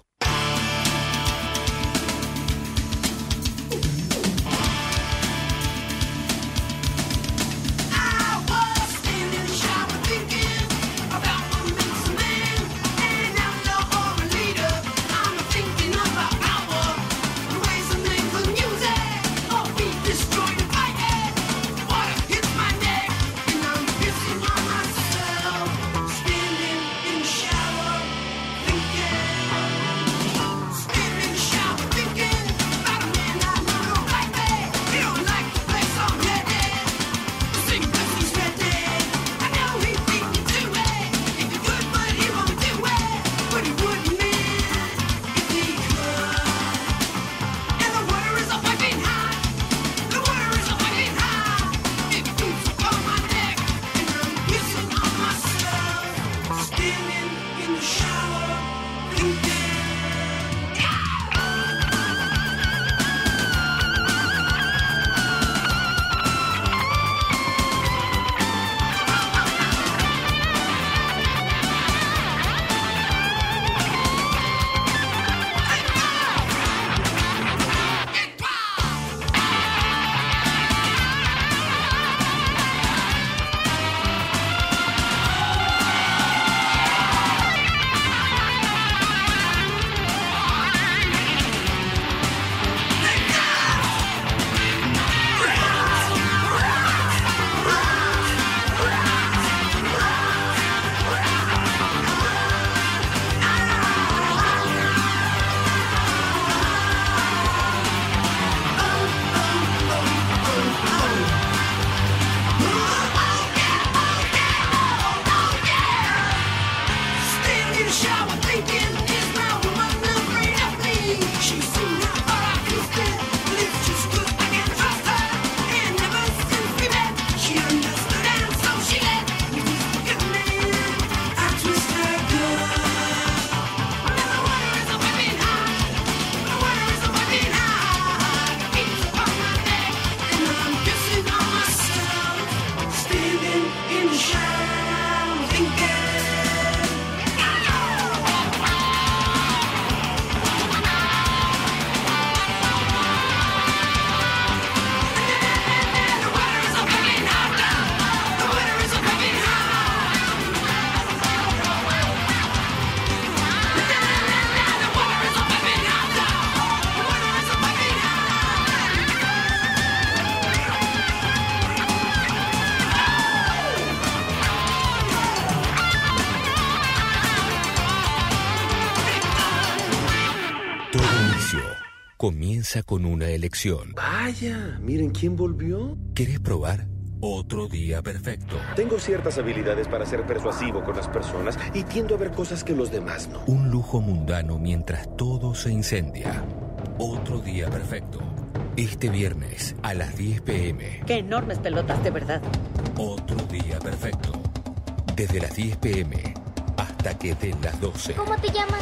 Comienza con una elección. Vaya, miren quién volvió. ¿Querés probar? Otro día perfecto. Tengo ciertas habilidades para ser persuasivo con las personas y tiendo a ver cosas que los demás no. Un lujo mundano mientras todo se incendia. Otro día perfecto. Este viernes a las diez pe eme. ¡Qué enormes pelotas, de verdad! Otro día perfecto. Desde las diez pe eme hasta que den las doce. ¿Cómo te llamas?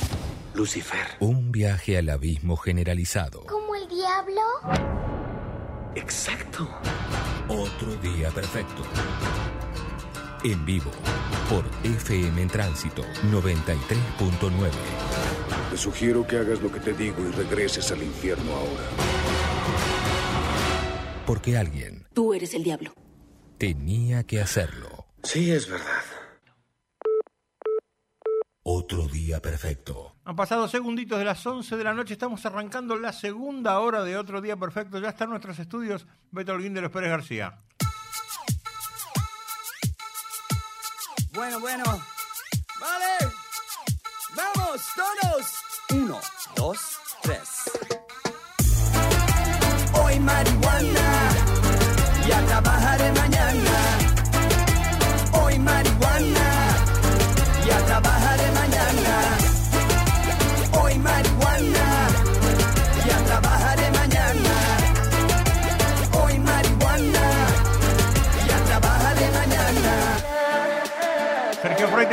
Lucifer. Un viaje al abismo generalizado. ¿Como el diablo? Exacto. Otro día perfecto. En vivo por F M en Tránsito noventa y tres punto nueve. Te sugiero que hagas lo que te digo y regreses al infierno ahora. Porque alguien... Tú eres el diablo. Tenía que hacerlo. Sí, es verdad. Otro día perfecto. Han pasado segunditos de las once de la noche. Estamos arrancando la segunda hora de Otro Día Perfecto. Ya están nuestros estudios. Beto Holguín de los Pérez García. Bueno, bueno. Vale. Vamos, todos. Uno, dos, tres. Hoy marihuana. Y a trabajar mañana. Hoy marihuana. Y a trabajar mañana.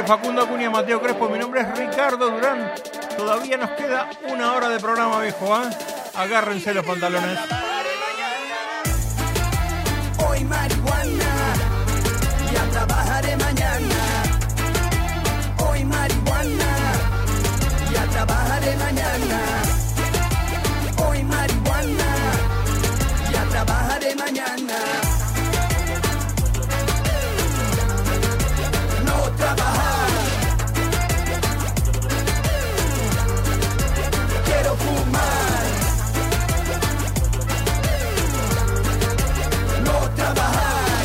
Facundo Acuña, Mateo Crespo, mi nombre es Ricardo Durán. Todavía nos queda una hora de programa, viejo, ¿eh? Agárrense los pantalones. Hoy marihuana, ya trabajaré mañana. Hoy marihuana, ya trabajaré mañana. Hoy marihuana, ya trabajaré mañana. No trabajar, quiero fumar. No trabajar,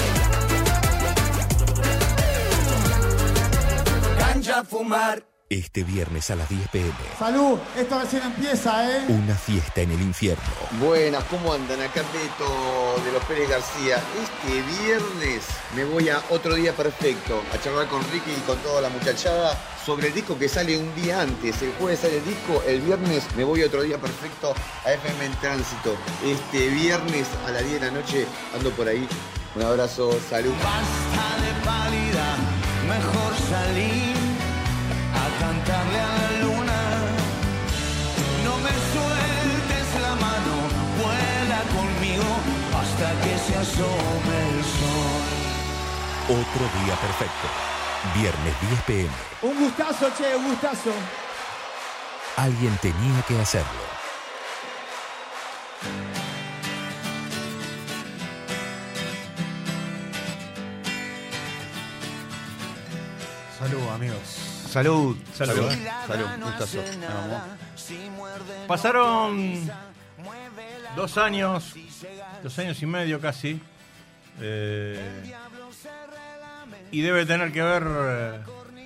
ganja fumar. Este viernes a las diez pm, Salud, esto recién empieza, ¿eh? una fiesta en el infierno. Buenas, ¿cómo andan? Acá Beto de los Pérez García. Este viernes me voy a Otro Día Perfecto a charlar con Ricky y con toda la muchachada sobre el disco que sale un día antes. El jueves sale el disco, el viernes me voy a Otro Día Perfecto a F M en Tránsito. Este viernes a las diez de la noche ando por ahí. Un abrazo, salud. Basta de pálida, mejor salir a cantarle a la luna. No me sueltes la mano, vuela conmigo hasta que se asome el sol. Otro Día Perfecto, viernes diez pm. Un gustazo, che, un gustazo. Alguien tenía que hacerlo. Salud, amigos. Salud. Salud. Salud. Salud. Gustazo. Pasaron dos años, dos años y medio casi, eh, y debe tener que ver eh,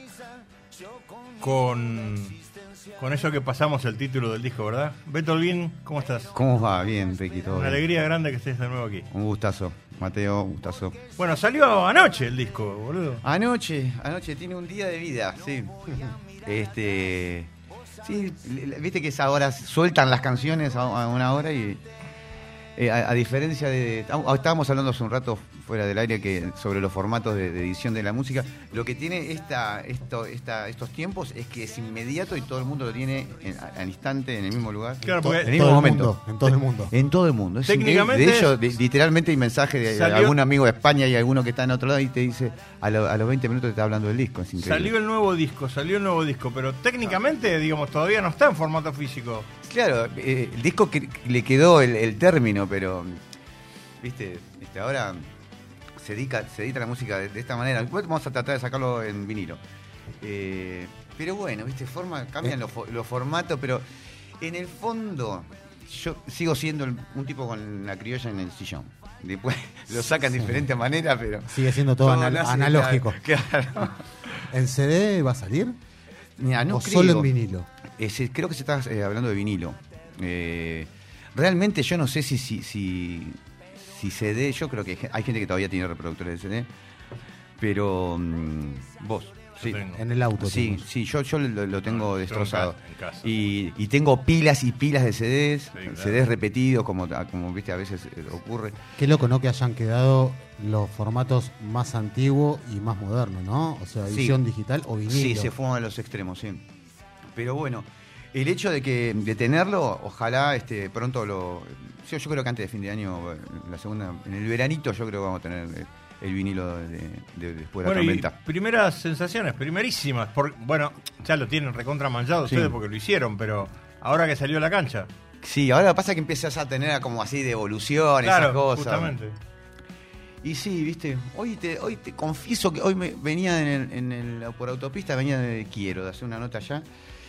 con, con eso que pasamos el título del disco, ¿verdad? Beto Olguín, ¿cómo estás? ¿Cómo va? Bien, Ricky, todo Una bien. alegría grande que estés de nuevo aquí. Un gustazo. Mateo, un gustazo. Bueno, salió anoche el disco, boludo. Anoche, anoche tiene un día de vida, sí. Este, sí, viste que esas horas sueltan las canciones a, a una hora y eh, a, a diferencia de, estábamos hablando hace un rato fuera del aire que sobre los formatos de, de edición de la música, lo que tiene esta, esto, esta, estos tiempos es que es inmediato y todo el mundo lo tiene en, al instante en el mismo lugar, Claro, en, porque- en el mismo Todo el momento, mundo, en todo el mundo. en todo el mundo. Es Técnicamente- increíble. De hecho, de- literalmente hay mensajes de Salió- algún amigo de España y alguno que está en otro lado y te dice a, lo- a los veinte minutos te está hablando del disco. Es increíble. Salió el nuevo disco, salió el nuevo disco, pero técnicamente, digamos, todavía no está en formato físico. Claro, eh, el disco que le quedó el, el término, pero viste, viste, ahora se dedica, se edita la música de, de esta manera. Después vamos a tratar de sacarlo en vinilo. Eh, pero bueno, viste, forma, cambian los, fo- los formatos, pero en el fondo yo sigo siendo el- un tipo con la criolla en el sillón. Después lo sacan de diferente manera, pero Sigue siendo todo anal- nace- analógico. Claro. ¿En C D va a salir? Mira, no ¿O creo. solo en vinilo? Ese- creo que se está eh, hablando de vinilo. Eh, realmente yo no sé si, si, si, si C D, yo creo que hay gente que todavía tiene reproductores de C D, pero mm, vos, sí. tengo. En el auto. Sí, tenemos. sí, yo, yo lo, lo tengo No, yo destrozado. en casa, en casa. Y, y tengo pilas y pilas de C Ds, claro. C Ds repetidos, como, como viste a veces eh, ocurre. Qué loco, ¿no? Que hayan quedado los formatos más antiguos y más modernos, ¿no? O sea, Sí. edición digital o vinilo. Sí, se fuman a los extremos, sí. Pero bueno, el hecho de que de tenerlo, ojalá este pronto lo. Yo, yo creo que antes de fin de año, la segunda, en el veranito, yo creo que vamos a tener el, el vinilo de, de- de- después de la Bueno, y tormenta. primeras sensaciones, primerísimas. Por, bueno, ya lo tienen recontra manchado Sí. ustedes porque lo hicieron, pero ahora que salió a la cancha. Sí, ahora pasa que empiezas a tener como así de evolución, Claro, esas cosas. justamente. Y sí, viste, hoy te, hoy te confieso que hoy me venía en el, en el- por autopista, venía de Quiero, de hacer una nota allá.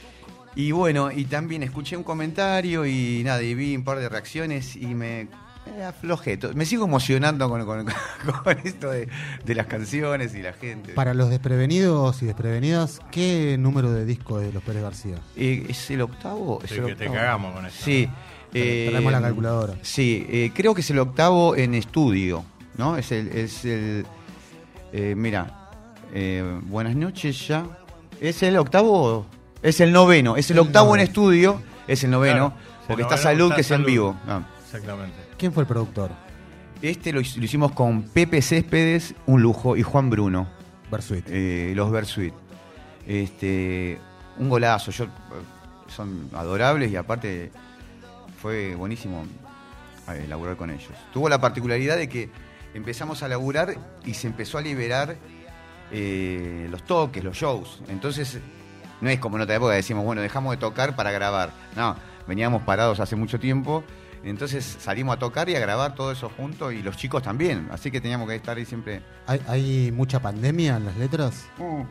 Y bueno, y también escuché un comentario y nada, y vi un par de reacciones y me, me aflojé. To- Me sigo emocionando con, con- con esto de, de las canciones y la gente. Para los desprevenidos y desprevenidas, ¿qué número de disco es de los Pérez García? Eh, ¿Es el octavo? ¿Es Sí, el que te octavo? cagamos con eso, Sí. ¿no? eh, Traemos la calculadora. Sí, eh, creo que es el octavo en estudio, ¿no? Es el... Es el eh, mira, eh, buenas noches ya. ¿Es el octavo? Es el noveno. Es el, El octavo noveno. en estudio, es el noveno, Claro, es el porque está noveno, Salud, está que es en Salud. vivo. Ah. Exactamente. ¿Quién fue el productor? Este lo, lo hicimos con Pepe Céspedes, un lujo, y Juan Bruno. Versuit. Eh, los Versuit. Este, un golazo, yo, son adorables y aparte fue buenísimo eh, laburar con ellos. Tuvo la particularidad de que empezamos a laburar y se empezó a liberar eh, los toques, los shows. Entonces, no es como en otra época decimos, bueno, dejamos de tocar para grabar. No, veníamos parados hace mucho tiempo, entonces salimos a tocar y a grabar todo eso juntos y los chicos también. Así que teníamos que estar ahí siempre. ¿Hay, hay mucha pandemia en las letras? Uh,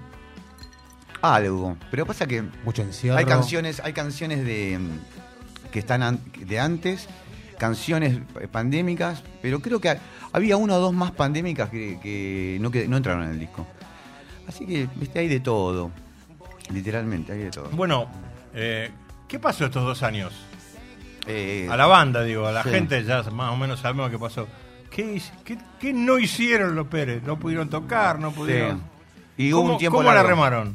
algo, pero pasa que mucho encierro. Hay canciones, hay canciones de que están an, de antes, canciones pandémicas, pero creo que había una o dos más pandémicas que, que, no, que no entraron en el disco. Así que, viste, hay de todo. Literalmente, hay de todo. Bueno, eh, ¿qué pasó estos dos años? Eh, a la banda, digo, a la sí. gente ya más o menos sabemos qué pasó. ¿Qué, qué, qué no hicieron los Pérez? No pudieron tocar, no pudieron... Sí. Y hubo ¿Cómo, un tiempo ¿cómo la largo. remaron?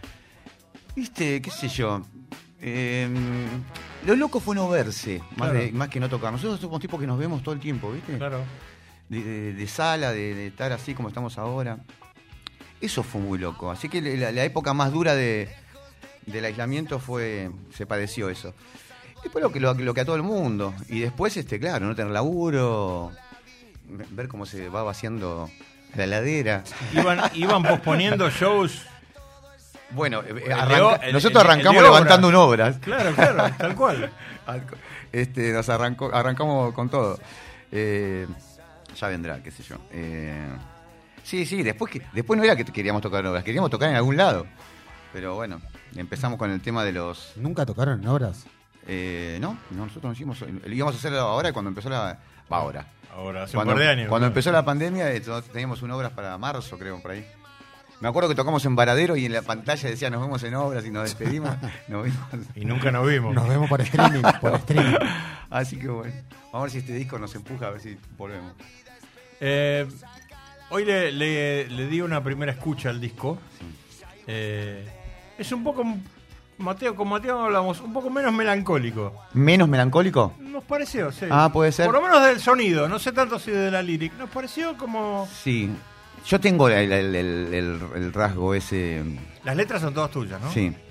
Viste, qué sé yo... Eh, lo loco fue no verse, más, Claro. de, más que no tocar. Nosotros somos tipos que nos vemos todo el tiempo, ¿viste? Claro. De, de, de sala, de, de estar así como estamos ahora. Eso fue muy loco. Así que la, la época más dura de, del aislamiento fue, se padeció eso. Después lo que, lo, lo que a todo el mundo. Y después, este, claro, no tener laburo, ver cómo se va vaciando la heladera. Iban, iban posponiendo shows. Bueno, eh, El arranca- de o- el- nosotros el- el arrancamos de obra. levantando un obras. Claro, claro, tal cual. Este, nos arrancó, arrancamos con todo. Eh, ya vendrá, qué sé yo. Eh, sí, sí, después que después no era que queríamos tocar en obras, queríamos tocar en algún lado. Pero bueno, empezamos con el tema de los... ¿Nunca tocaron en obras? Eh, no, no, nosotros no hicimos... Íbamos a hacerlo ahora cuando empezó la... Va, ahora. Ahora, hace Cuando, un par de años. cuando empezó la pandemia, eh, teníamos una obras para marzo, creo, por ahí. Me acuerdo que tocamos en Varadero y en la pantalla decía nos vemos en obras y nos despedimos. Nos vimos. Y nunca nos vimos. Nos vemos por streaming, por streaming. Así que bueno, vamos a ver si este disco nos empuja, a ver si volvemos. Eh, hoy le, le, le di una primera escucha al disco. Eh, es un poco, Mateo, con Mateo hablamos, un poco menos melancólico. ¿Menos melancólico? Nos pareció, sí. Ah, puede ser. Por lo menos del sonido, no sé tanto si de la lyric. Nos pareció como... Sí. Yo tengo el, el, el, el, el rasgo ese. Las letras son todas tuyas, ¿no? Sí.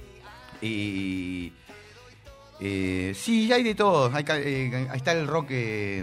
Y. Eh, sí, hay de todo. Hay, eh, ahí está el rock, eh,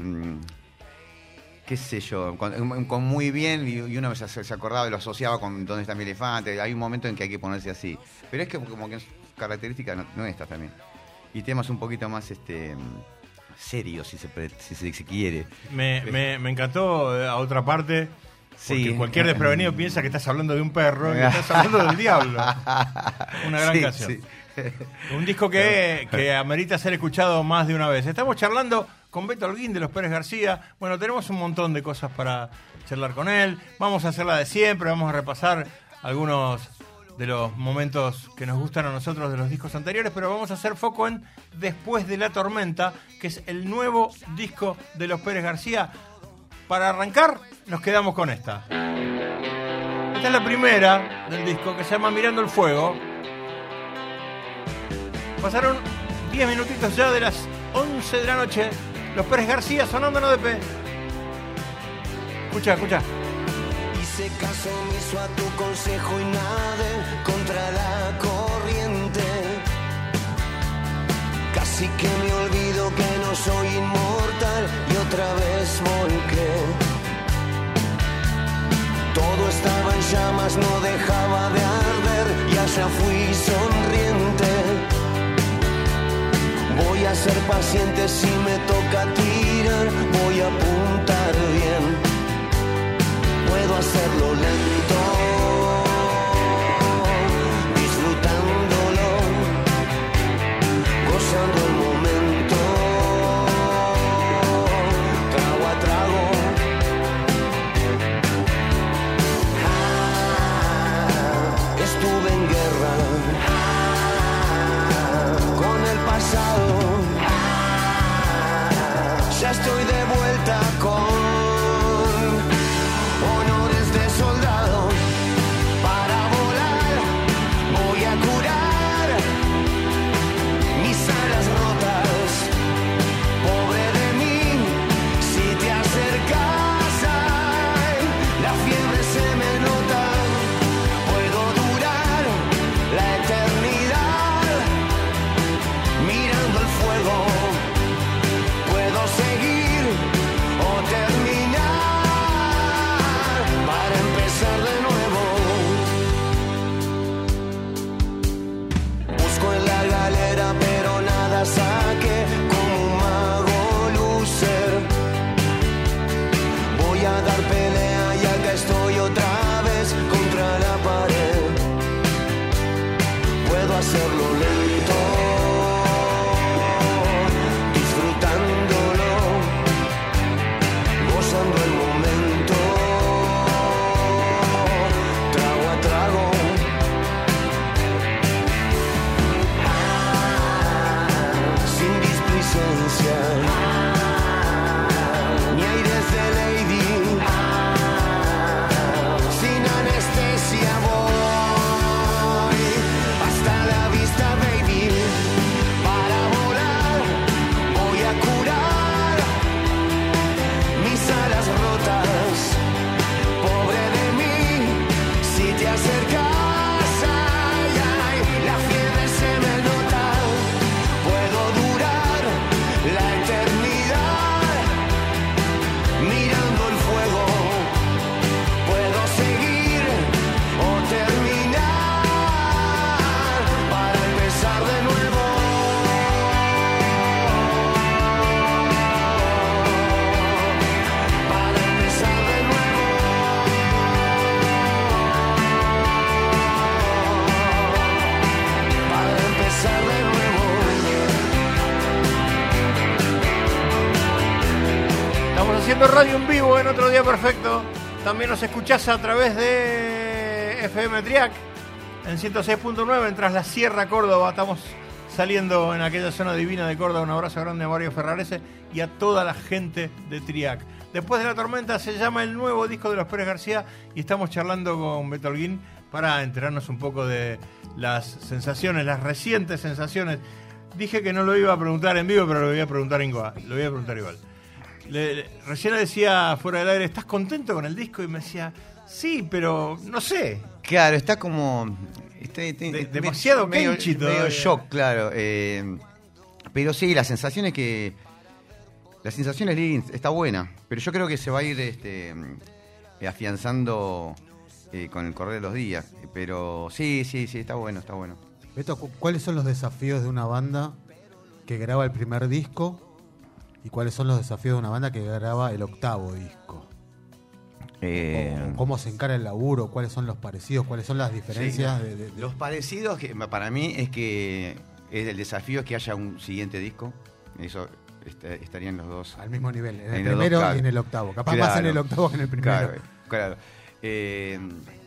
qué sé yo, con, con muy bien, y, y uno se, se acordaba y lo asociaba con Dónde está mi elefante. Hay un momento en que hay que ponerse así. Pero es que como que es característica nuestra también. Y temas un poquito más este serios, si se, si se, si se quiere. Me, me, me encantó eh, a otra parte. Porque Sí. cualquier desprevenido piensa que estás hablando de un perro y estás hablando del diablo. Una gran Sí, canción. sí. Un disco que, que amerita ser escuchado más de una vez. Estamos charlando con Beto Holguín de los Pérez García. Bueno, tenemos un montón de cosas para charlar con él. Vamos a hacer la de siempre, vamos a repasar algunos de los momentos que nos gustan a nosotros de los discos anteriores, pero vamos a hacer foco en Después de la Tormenta, que es el nuevo disco de los Pérez García. Para arrancar, nos quedamos con esta. Esta es la primera del disco, que se llama Mirando el Fuego. Pasaron diez minutitos ya de las once de la noche. Los Pérez García sonando en O D P. Escucha, escucha. Hice caso omiso a tu consejo y nadé contra la corriente. Casi que me olvido que no soy inmortal y otra vez volqué. Todo estaba en llamas, no dejaba de arder y allá fui sonriente. Voy a ser paciente si me toca tirar, voy a apuntar bien. Puedo hacerlo lento, disfrutándolo, gozando el momento, trago a trago. Ah, estuve en guerra ah, con el pasado. Ah, ya estoy de vuelta con honores de soldado. Para volar voy a curar mis alas rotas. Pobre de mí, si te acercas, ay, la fiebre se me nota. Puedo durar haciendo radio en vivo en Otro Día Perfecto. También nos escuchás a través de F M Triac en ciento seis punto nueve en Tras la Sierra, Córdoba. Estamos saliendo en aquella zona divina de Córdoba. Un abrazo grande a Mario Ferrarese y a toda la gente de Triac. Después de la tormenta se llama el nuevo disco de los Pérez García y estamos charlando con Beto Holguín para enterarnos un poco de las sensaciones, las recientes sensaciones. Dije que no lo iba a preguntar en vivo, pero lo voy a preguntar igual. Lo voy a preguntar igual. Le, le, recién le decía fuera del aire, ¿estás contento con el disco? Y me decía, sí, pero no sé. Claro, está como... Está, está, de, demasiado medio, kenchi medio shock, claro. Eh, pero sí, la sensación es que... La sensación es linda, está buena. Pero yo creo que se va a ir este, afianzando eh, con el correr de los días. Pero sí, sí, sí, está bueno, está bueno. Beto, ¿cuáles son los desafíos de una banda que graba el primer disco y cuáles son los desafíos de una banda que graba el octavo disco? Eh, o, ¿Cómo se encara el laburo? ¿Cuáles son los parecidos? ¿Cuáles son las diferencias? Sí, de, de, de... Los parecidos que, para mí es que es el desafío es que haya un siguiente disco. Eso est- estarían los dos al mismo nivel, en el en primero dos, y en el octavo. Capaz claro, más en el octavo que en el primero. Claro, claro. Eh,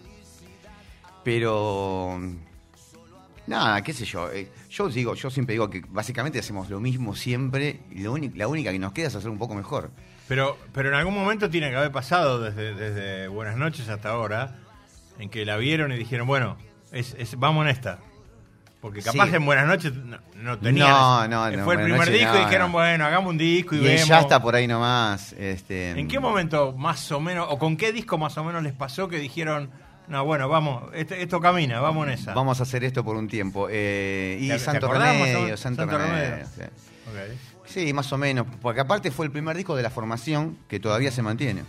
pero... Nada, qué sé yo. Eh, yo digo, yo siempre digo que básicamente hacemos lo mismo siempre y lo único, la única que nos queda es hacer un poco mejor. Pero, pero en algún momento tiene que haber pasado desde, desde Buenas Noches hasta ahora, en que la vieron y dijeron, bueno, es, es, vamos en esta. Porque capaz sí. en Buenas Noches no, no tenían. No, no, no. Fue el primer Noche, disco no, y dijeron, no. bueno, hagamos un disco y, y vemos. ya está por ahí nomás. Este... ¿En qué momento más o menos, o con qué disco más o menos les pasó que dijeron, no, bueno, vamos, este, esto camina, vamos en esa? Vamos a hacer esto por un tiempo. Eh, y ¿Te, Santo te acordás, Remedio, más o- Santo, Santo Remedio. Remedio? Sí. Okay. Sí, más o menos. Porque aparte fue el primer disco de la formación que todavía se mantiene.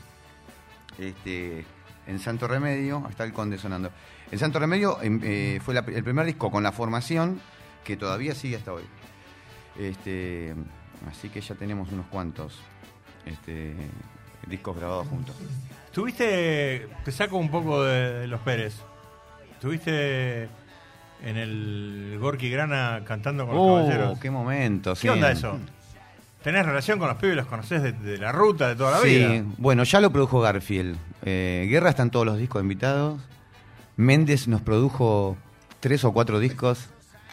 Este, en Santo Remedio, está el Conde sonando. En Santo Remedio eh, fue la- el primer disco con la formación que todavía sigue hasta hoy. Este, así que ya tenemos unos cuantos este, discos grabados juntos. Tuviste, te saco un poco de, de los Pérez. Tuviste en el Gorky Grana cantando con los Oh, caballeros. qué momento, sí. ¿Qué onda eso? ¿Tenés relación con los pibes? ¿Los conocés de, de la ruta, de toda la Sí, vida? bueno, ya lo produjo Garfield. Eh, Guerra está en todos los discos invitados. Méndez nos produjo tres o cuatro discos.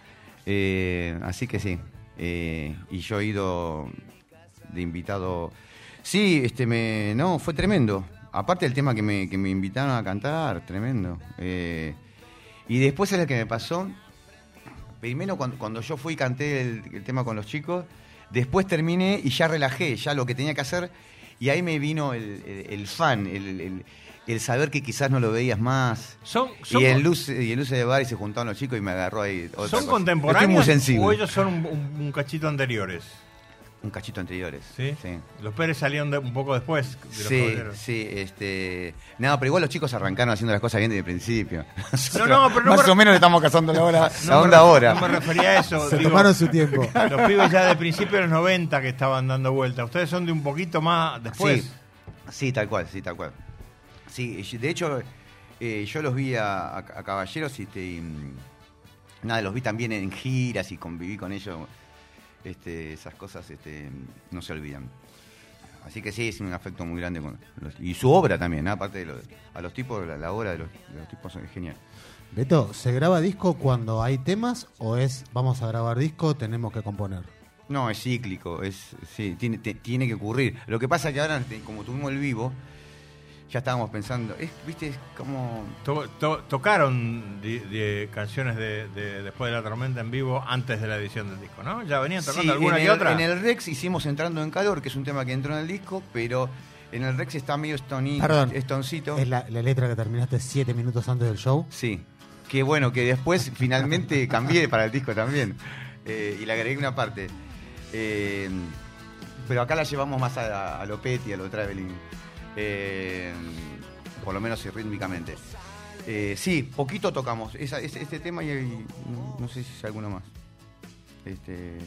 Eh, así que sí. Eh, y yo he ido de invitado. Sí, este me. No, fue tremendo. Aparte del tema que me, que me invitaron a cantar, tremendo. Eh, y después es lo que me pasó. Primero cuando, cuando yo fui y canté el, el tema con los chicos. Después terminé y ya relajé, ya lo que tenía que hacer. Y ahí me vino el, el, el fan, el, el, el saber que quizás no lo veías más. Son, son y en luz y en luces de bar y se juntaron los chicos y me agarró ahí otra ¿Son cosa. contemporáneos Estoy muy sensible. o ellos son un, un- un cachito anteriores? Un cachito anteriores. ¿Sí? Los Pérez salieron de- un poco después de los Sí, caballeros. sí, este... No, pero igual los chicos arrancaron haciendo las cosas bien desde el principio. No, no, pero no Más me- o menos le estamos cazando la hora, No la me onda ref- ahora. No me refería a eso. Se digo, tomaron su tiempo. Los pibes ya de principio de los noventa que estaban dando vuelta. Ustedes son de un poquito más después. Sí, sí, tal cual, sí, tal cual. Sí, de hecho, eh, yo los vi a, a- a Caballeros este, y mm, nada, los vi también en giras y conviví con ellos. Este, esas cosas este, no se olvidan. Así que sí, es un afecto muy grande con los, y su obra también, ¿no? Aparte de lo- a los tipos, la, la obra de los, de los tipos es genial. Beto, ¿se graba disco cuando hay temas o es vamos a grabar disco, tenemos que componer? No, es cíclico, es sí, tiene, te- tiene que ocurrir. Lo que pasa es que ahora, te- como tuvimos el vivo, ya estábamos pensando, es, viste, es como... To- to- tocaron de, de canciones de, de Después de la Tormenta en vivo antes de la edición del disco, ¿no? Ya venían tocando Sí, alguna en que el, otra. En el Rex hicimos Entrando en Calor, que es un tema que entró en el disco, pero en el Rex está medio stoni- Perdón, estoncito. ¿es la, la letra que terminaste siete minutos antes del show? Sí, que bueno, que después finalmente cambié para el disco también. Eh, y le agregué una parte. Eh, pero acá la llevamos más a, a lo Petty, a lo Traveling. Eh, por lo menos rítmicamente. Eh, sí, poquito tocamos Esa, ese- este tema y, y no, no sé si es alguno más. Este,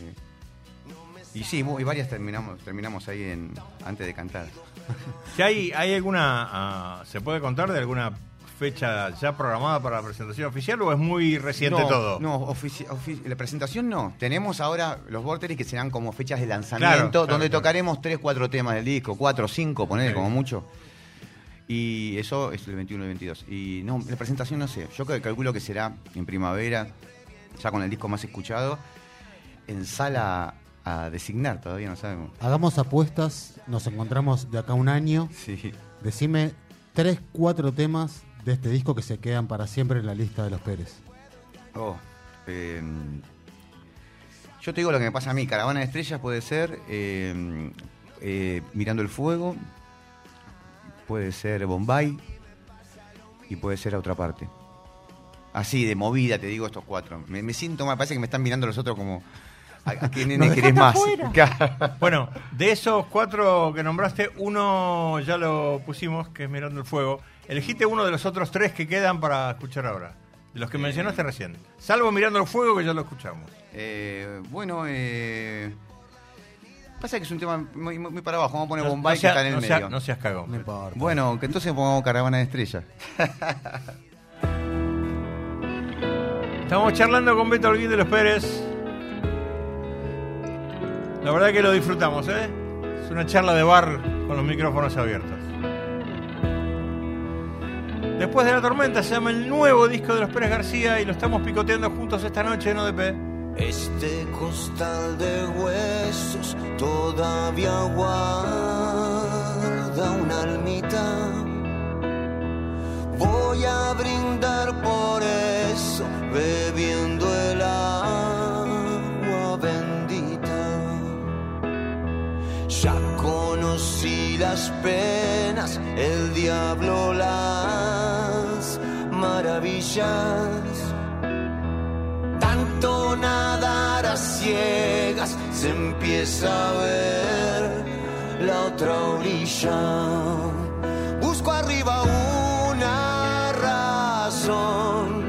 y sí, y varias terminamos terminamos ahí en, antes de cantar. Si hay, hay alguna, ah, ¿se puede contar de alguna fecha ya programada para la presentación oficial o es muy reciente no, todo? No, ofici- ofici- la presentación no. Tenemos ahora los Vorterix que serán como fechas de lanzamiento, Claro, claro, donde claro. tocaremos tres, cuatro temas del disco, cuatro, cinco, poner Sí. como mucho. Y eso es el veintiuno y el veintidós. Y no, la presentación no sé. Yo cal- calculo que será en primavera, ya con el disco más escuchado, en sala a designar, todavía no sabemos. Hagamos apuestas, nos encontramos de acá a un año. Sí. Decime tres, cuatro temas de este disco que se quedan para siempre en la lista de los Pérez. Oh, eh, yo te digo lo que me pasa a mí. Caravana de Estrellas puede ser eh, eh, Mirando el Fuego, puede ser Bombay y puede ser a otra parte. Así, de movida, te digo estos cuatro. Me, me siento mal, parece que me están mirando los otros como... ¿A, a qué nene querés más? Bueno, de esos cuatro que nombraste, uno ya lo pusimos, que es Mirando el Fuego. Elegiste uno de los otros tres que quedan para escuchar ahora. De los que Eh. mencionaste recién. Salvo Mirando el Fuego, que ya lo escuchamos. Eh, bueno, eh, pasa que es un tema muy, muy, muy para abajo. Vamos a poner No- Bombay, no sea- que está en el no sea- medio. no seas cagón. No importa. Bueno, que entonces pongamos Caravana de Estrellas. Estamos charlando con Beto Holguín de los Pérez. La verdad que lo disfrutamos, ¿eh? Es una charla de bar con los micrófonos abiertos. Después de la tormenta se llama el nuevo disco de los Pérez García y lo estamos picoteando juntos esta noche en O D P. Este costal de huesos todavía guarda una almita. Voy a brindar por eso, bebiendo el agua bendita. Ya conocí las penas, el diablo las maravillas. Tanto nadar a ciegas, se empieza a ver la otra orilla. Busco arriba una razón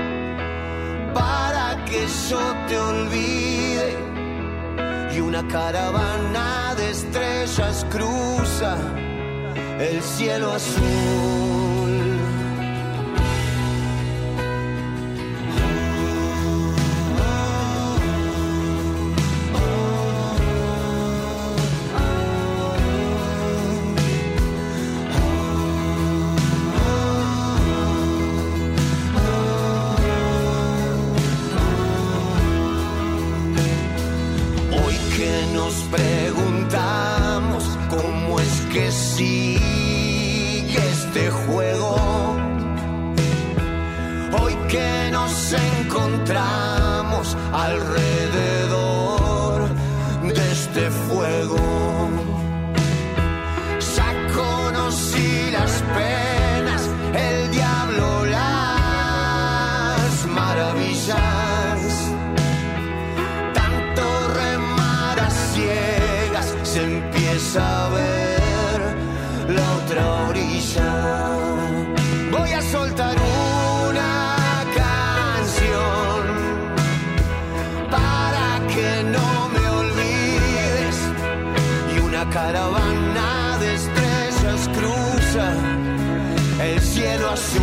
para que yo te olvide, y una caravana de estrellas cruza el cielo azul. Hoy que nos preguntamos cómo es que sigue este juego, hoy que nos encontramos alrededor de este fuego, ya conocí las penas, el diablo, las maravillas. Se empieza a ver la otra orilla. Voy a soltar una canción para que no me olvides, y una caravana de estrellas cruza el cielo azul.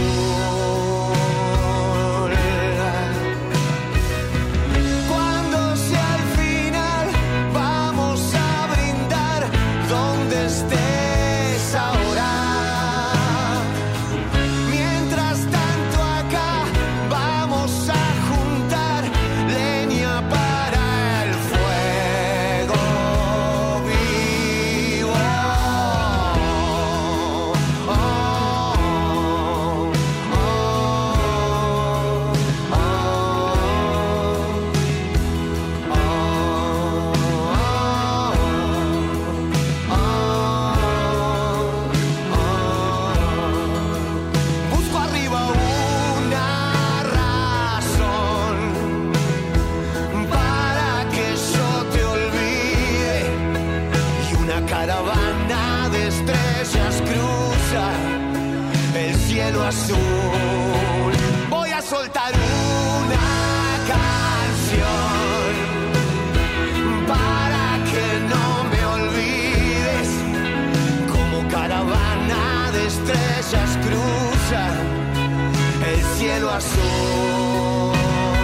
Cuando sea el final, vamos a brindar donde estés ahora. Mientras tanto acá vamos a juntar leña para el fuego vivo. Oh, oh, oh, oh, Busco arriba una razón para que yo te olvide, y una caravana de estrellas cruza el cielo azul. Voy a soltar una canción para que no me olvides, como caravana de estrellas cruza a solas.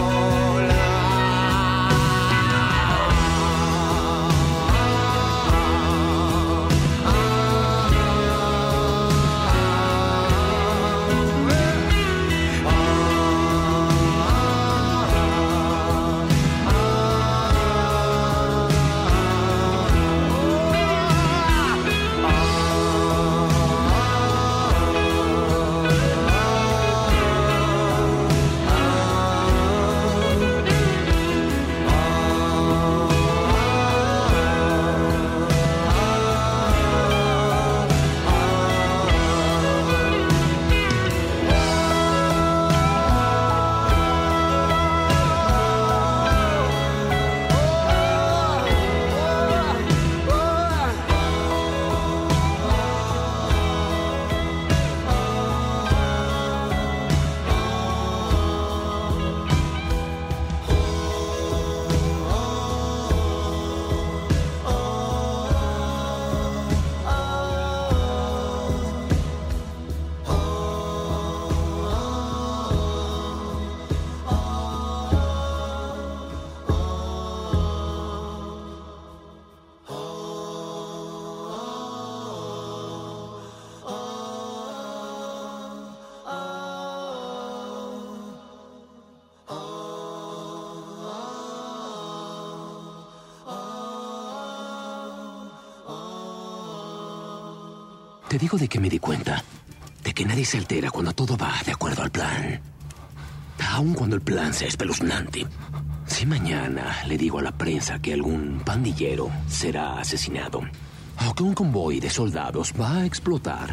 Te digo de que me di cuenta. De que nadie se altera cuando todo va de acuerdo al plan. Aun cuando el plan sea espeluznante. Si mañana le digo a la prensa que algún pandillero será asesinado, o que un convoy de soldados va a explotar,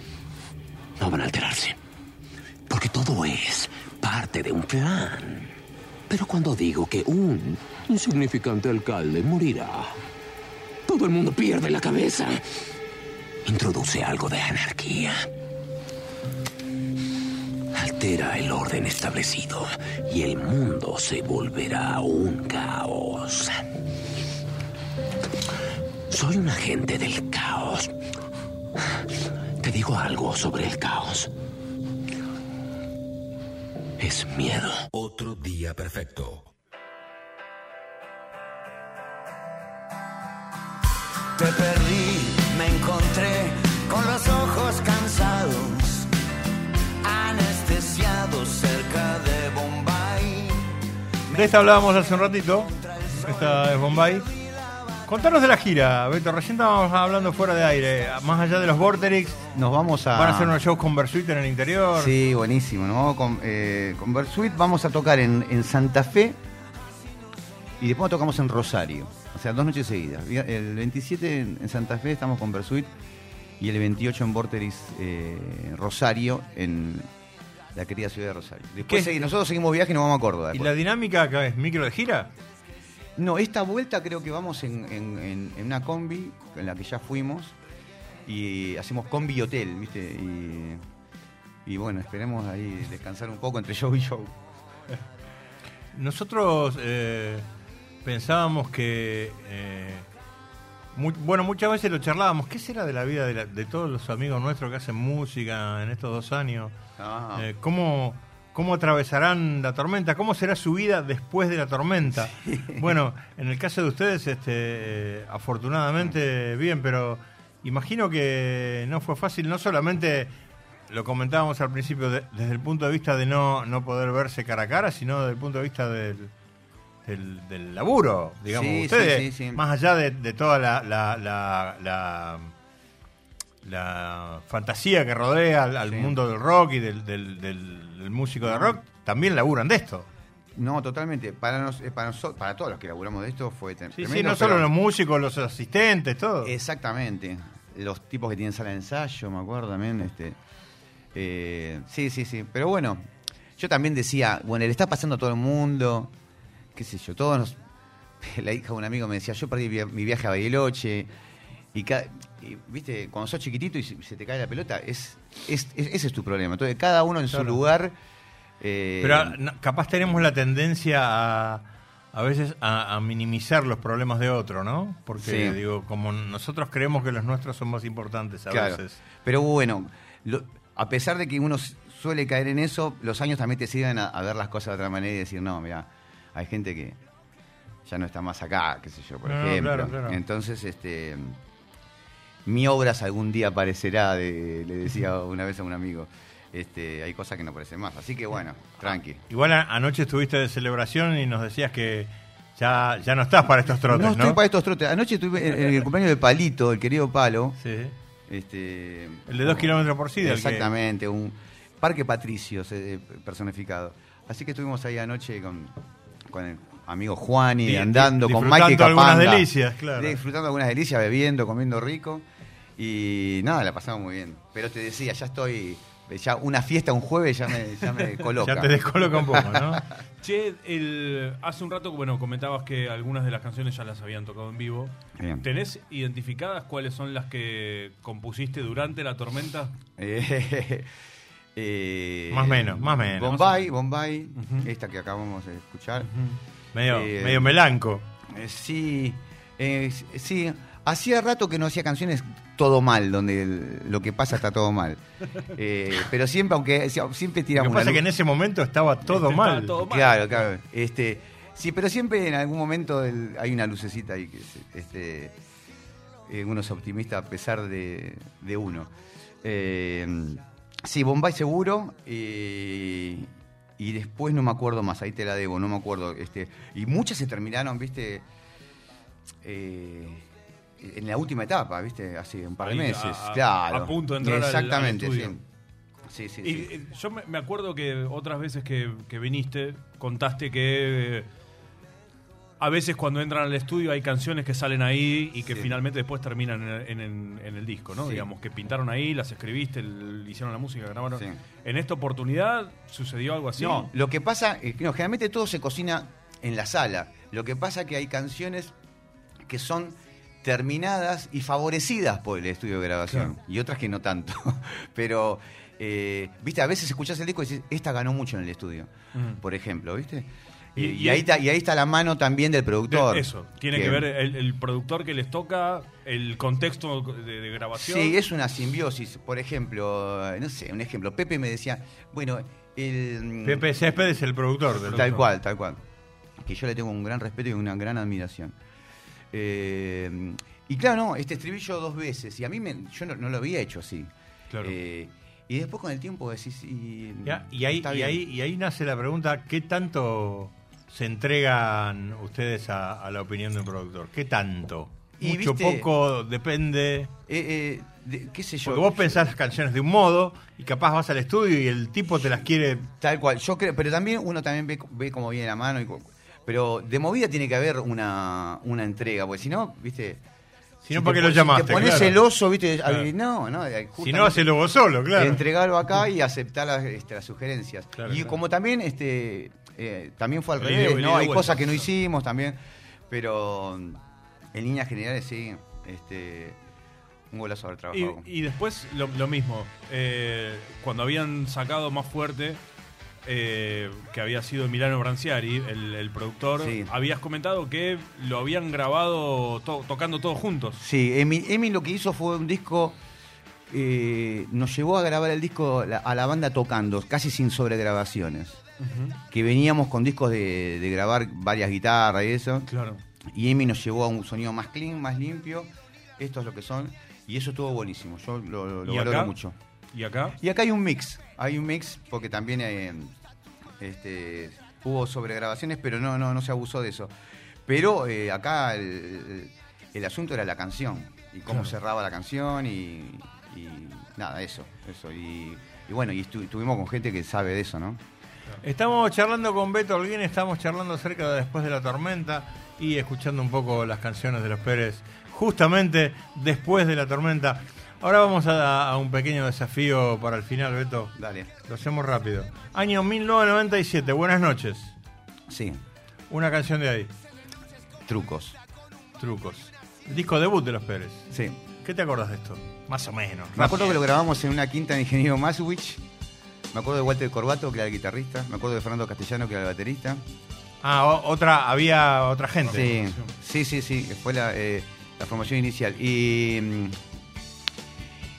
no van a alterarse. Porque todo es parte de un plan. Pero cuando digo que un insignificante alcalde morirá, todo el mundo pierde la cabeza. Introduce algo de anarquía. Altera el orden establecido y el mundo se volverá un caos. Soy un agente del caos. Te digo algo sobre el caos. Es miedo. Otro día perfecto. Te perdí, me encontré con los ojos cansados, anestesiados cerca de Bombay. De esta hablábamos hace un ratito. Esta es Bombay. Contanos de la gira, Beto. Recién estábamos hablando fuera de aire. Más allá de los Vorterix, nos vamos a... ¿Van a hacer unos shows con Versuit en el interior? Sí, buenísimo, ¿no? Con, eh, con Versuit vamos a tocar en, en Santa Fe y después tocamos en Rosario. O sea, dos noches seguidas. El veintisiete en Santa Fe estamos con Versuit y el veintiocho en Vorterix, eh, Rosario, en la querida ciudad de Rosario. Después segui- nosotros seguimos viaje y nos vamos a Córdoba. ¿Y la dinámica acá es micro de gira? No, esta vuelta creo que vamos en, en, en, en una combi en la que ya fuimos y hacemos combi y hotel, ¿viste? Y, y bueno, esperemos ahí descansar un poco entre show y show. Nosotros eh, pensábamos que, eh, muy, bueno, muchas veces lo charlábamos, ¿qué será de la vida de, la, de todos los amigos nuestros que hacen música en estos dos años? Ah. Eh, ¿cómo, ¿Cómo atravesarán la tormenta? ¿Cómo será su vida después de la tormenta? Sí. Bueno, en el caso de ustedes, este, eh, afortunadamente bien, pero imagino que no fue fácil, no solamente... Lo comentábamos al principio de, desde el punto de vista de no, no poder verse cara a cara, sino desde el punto de vista del, del, del laburo, digamos. Sí, ustedes, sí, sí, sí. más allá de, de toda la, la, la, la, la fantasía que rodea al, al Sí. mundo del rock y del, del, del, del músico de rock, también laburan de esto. No, totalmente. Para, nos, eh, para, nosotros, para todos los que laburamos de esto fue Sí, tremendo. sí, no solo los músicos, los asistentes, todo. Exactamente. Los tipos que tienen sala de ensayo, me acuerdo también, este... Eh, sí, sí, sí. Pero bueno, yo también decía, bueno, le está pasando a todo el mundo, qué sé yo, todos nos... La hija de un amigo me decía, yo perdí mi, mi viaje a Bariloche, y, ca... y, viste, cuando sos chiquitito y se, se te cae la pelota, es, es, es ese es tu problema. Entonces, cada uno en Claro. su lugar... Eh... Pero no, capaz tenemos la tendencia a... A veces a, a minimizar los problemas de otro, ¿no? Porque, Sí. digo, como nosotros creemos que los nuestros son más importantes a Claro. veces. Pero bueno, lo- a pesar de que uno s- suele caer en eso, los años también te sirven a, a ver las cosas de otra manera y decir, no, mira, hay gente que ya no está más acá, qué sé yo, por No, ejemplo. claro, claro. Entonces, este, mi obras algún día aparecerá, de, le decía una vez a un amigo. Este, hay cosas que no aparecen más, así que bueno, tranqui. Igual a- anoche estuviste de celebración y nos decías que ya, ya no estás para estos trotes, No ¿no? estoy para estos trotes. Anoche estuve en, en el cumpleaños de Palito, el querido Palo. Sí. Este, El de dos kilómetros por sida, el que- Exactamente, un Parque Patricios eh, personificado. Así que estuvimos ahí anoche con, con el amigo Juani, Di- andando di- con disfrutando Mike Capanga. algunas delicias, claro. Disfrutando algunas delicias, bebiendo, comiendo rico. Y nada, la pasamos muy bien. Pero te decía, ya estoy... Ya una fiesta un jueves ya me, ya me coloca. Ya te descoloca un poco, ¿no? Che, el, hace un rato, bueno, comentabas que algunas de las canciones ya las habían tocado en vivo. Bien. ¿Tenés identificadas cuáles son las que compusiste durante la tormenta? Eh, eh, Más o menos, más o menos. Bombay, Bombay, esta que acabamos de escuchar. Medio- Eh, medio melanco. eh, sí, eh, sí. Hacía rato que no hacía canciones todo mal, donde el- lo que pasa está todo mal. Eh, pero siempre, aunque siempre Lo tiramos que pasa una es que en luz- ese momento estaba todo Estaba mal. todo mal. Claro, claro. Este, sí, pero siempre en algún momento el- hay una lucecita ahí que se- este, eh, uno es optimista a pesar de, de uno. Eh, sí, Bombay seguro. eh, y después no me acuerdo más, ahí te la debo, no me acuerdo. Este, y muchas se terminaron, viste, eh, en la última etapa, viste, hace un par de Ahí, meses. a- a- claro. a punto de entrar al- al Exactamente, estudio. sí. Sí, sí, Y, sí. eh, yo me, me acuerdo que otras veces que, que viniste, contaste que eh, a veces cuando entran al estudio hay canciones que salen ahí y que Sí. finalmente después terminan en, en- en- en el disco, ¿no? Sí. Digamos, que pintaron ahí, las escribiste, el- hicieron la música, grabaron. Sí. ¿En esta oportunidad sucedió algo así? No, lo que pasa es que no, generalmente todo se cocina en la sala. Lo que pasa es que hay canciones que son terminadas y favorecidas por el estudio de grabación. Claro. Y otras que no tanto. Pero, eh, viste, a veces escuchás el disco y dices, esta ganó mucho en el estudio, Mm. por ejemplo, ¿viste? Y- Y, y- y ahí está, y ahí está la mano también del productor. De- Eso, tiene que, ver el, el productor que les toca, el contexto de, de grabación. Sí, es una simbiosis. Por ejemplo, no sé, un ejemplo. Pepe me decía, bueno, el... Pepe Césped es el productor del Tal disco. cual, tal cual. Que yo le tengo un gran respeto y una gran admiración. Eh, y claro, no, este estribillo dos veces. Y a mí me, yo no, no lo había hecho así. Claro. Eh, y después con el tiempo decís... Y, Ya, y, ahí, está y, bien. ahí, y ahí nace la pregunta, ¿qué tanto se entregan ustedes a, a la opinión de un productor? ¿Qué tanto? Y, Mucho, viste, poco, depende. Eh, eh, de- qué sé yo. Porque vos pensás las canciones de un modo y capaz vas al estudio y el tipo te las quiere... Tal cual, yo creo, pero también uno también ve, ve cómo viene la mano. Y, co- pero de movida tiene que haber una, una entrega, porque si no, viste... Si no, te ¿para qué lo pon- llamaste? Si te pones Claro. celoso, viste, Claro. ay, no, no. eh, Si justamente no, hacelo vos solo, claro. Entregarlo acá y aceptar las, este, las sugerencias. Claro, y claro. como también, este, eh, también fue al Le revés, dio- le ¿no? dio Hay vuelta. cosas que no hicimos también, pero mm, en líneas generales sí, este, un golazo haber trabajado. Y, con- y después lo, lo mismo, eh, cuando habían sacado Más Fuerte, eh, que había sido Milano Branciari, el, el productor, Sí. habías comentado que lo habían grabado to- tocando todos juntos. Sí, Emi, Emi lo que hizo fue un disco, eh, nos llevó a grabar el disco la- a la banda tocando, casi sin sobregrabaciones. Que veníamos con discos de, de grabar varias guitarras y eso. Claro. Y Emi nos llevó a un sonido más clean, más limpio. Esto es lo que son. Y eso estuvo buenísimo. Yo lo, lo ¿Y valoro acá? mucho. ¿Y acá? Y acá hay un mix. Hay un mix porque también eh, este, hubo sobregrabaciones, pero no, no, no se abusó de eso. Pero eh, acá el, el asunto era la canción. Y cómo Claro. cerraba la canción y, y nada, eso. eso y, y bueno, y estu- estuvimos con gente que sabe de eso, ¿no? Estamos charlando con Beto Holguín, estamos charlando acerca de Después de la Tormenta y escuchando un poco las canciones de los Pérez, justamente después de la tormenta. Ahora vamos a, a un pequeño desafío para el final, Beto. Dale. Lo hacemos rápido. Año mil novecientos noventa y siete, buenas noches. Sí. Una canción de ahí. Trucos. Trucos. Disco debut de los Pérez. Sí. ¿Qué te acordás de esto? Más o menos. Me acuerdo que lo grabamos en una quinta de Ingeniero Maswich. Me acuerdo de Walter Corbato, que era el guitarrista. Me acuerdo de Fernando Castellano, que era el baterista. Ah, o- otra, había otra gente. Sí, sí, sí, sí. Fue la, eh, la formación inicial. Y, mm,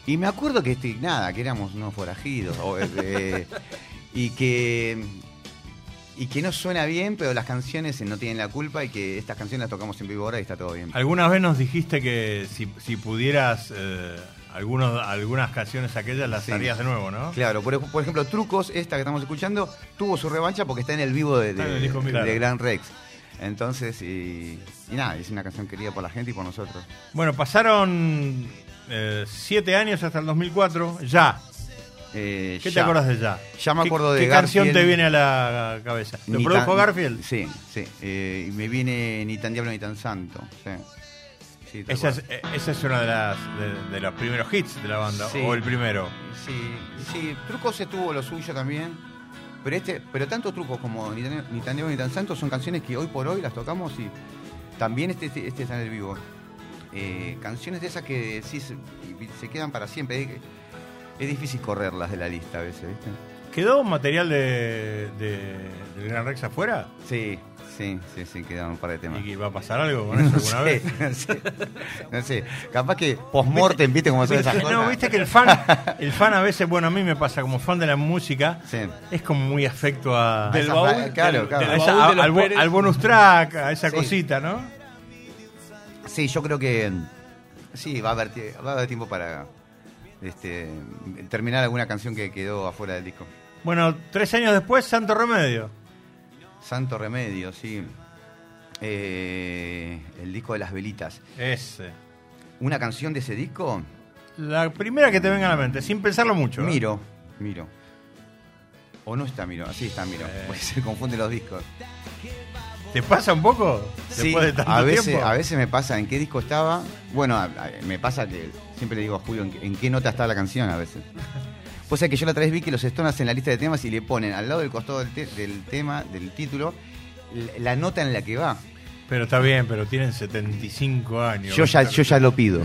Y me acuerdo que este, nada, que éramos unos forajidos. o, eh, y que. Y que no suena bien, pero las canciones no tienen la culpa y que estas canciones las tocamos en vivo ahora y está todo bien. Alguna vez nos dijiste que si, si pudieras eh, algunos, algunas canciones aquellas las Sí. harías de nuevo, ¿no? Claro, por, por ejemplo, Trucos, esta que estamos escuchando, tuvo su revancha porque está en el vivo de, de, Está en el disco, de claro. Gran Rex. Entonces, y, y nada, es una canción querida por la gente y por nosotros. Bueno, pasaron eh, siete años hasta el dos mil cuatro, ya. Eh, ¿Qué te ya. acordás de ya? Ya me ¿Qué- acuerdo de ¿Qué canción Garfield. te viene a la cabeza? ¿Lo Ni produjo tan- Garfield? Sí, sí. Eh, y me viene Ni tan diablo ni tan santo. Sí. Sí, tal Esa es, cual. eh, esa es una de las de, de los primeros hits de la banda, Sí. o el primero. Sí, sí, Trucos se tuvo lo suyo también. Pero este, pero tanto Trucos como Ni tan, ni tan diablo ni tan santo son canciones que hoy por hoy las tocamos y también este, este, este está en el vivo. Eh, canciones de esas que sí se, se quedan para siempre. Es, es difícil correrlas de la lista a veces, ¿viste? ¿Quedó material de, de, del Gran Rex afuera? Sí, sí, sí, sí, quedaron un par de temas. ¿Y va a pasar algo con eso No alguna sé, vez? No sé, no sé. Capaz que post-mortem, ¿viste cómo son esas ¿Viste? cosas? No, viste que el fan, el fan a veces, bueno, a mí me pasa como fan de la música, Sí. es como muy afecto a, Del a- baúl, claro, del- claro. a del esa- baúl de los al, bo- Pérez. al bonus track, a esa Sí. cosita, ¿no? Sí, yo creo que sí, va a haber, tie- va a haber tiempo para este, terminar alguna canción que quedó afuera del disco. Bueno, tres años después, Santo Remedio. Santo Remedio, sí. Eh, el disco de las velitas. Ese. ¿Una canción de ese disco? La primera que te venga a la mente, sin pensarlo mucho. ¿eh? Miro, Miro. O no está Miro, así está Miro. Eh. Pues se confunde los discos. ¿Te pasa un poco? Sí, Después de tanto a veces, tiempo. a veces me pasa en qué disco estaba. Bueno, a- a- me pasa que siempre le digo a Julio en, qué- en qué nota está la canción a veces. Pues es que yo la otra vez vi que los Stones en la lista de temas y le ponen al lado del costado del, te- del tema, del título, la, la nota en la que va. Pero está bien, pero tienen setenta y cinco años. Yo ya, yo ya lo pido.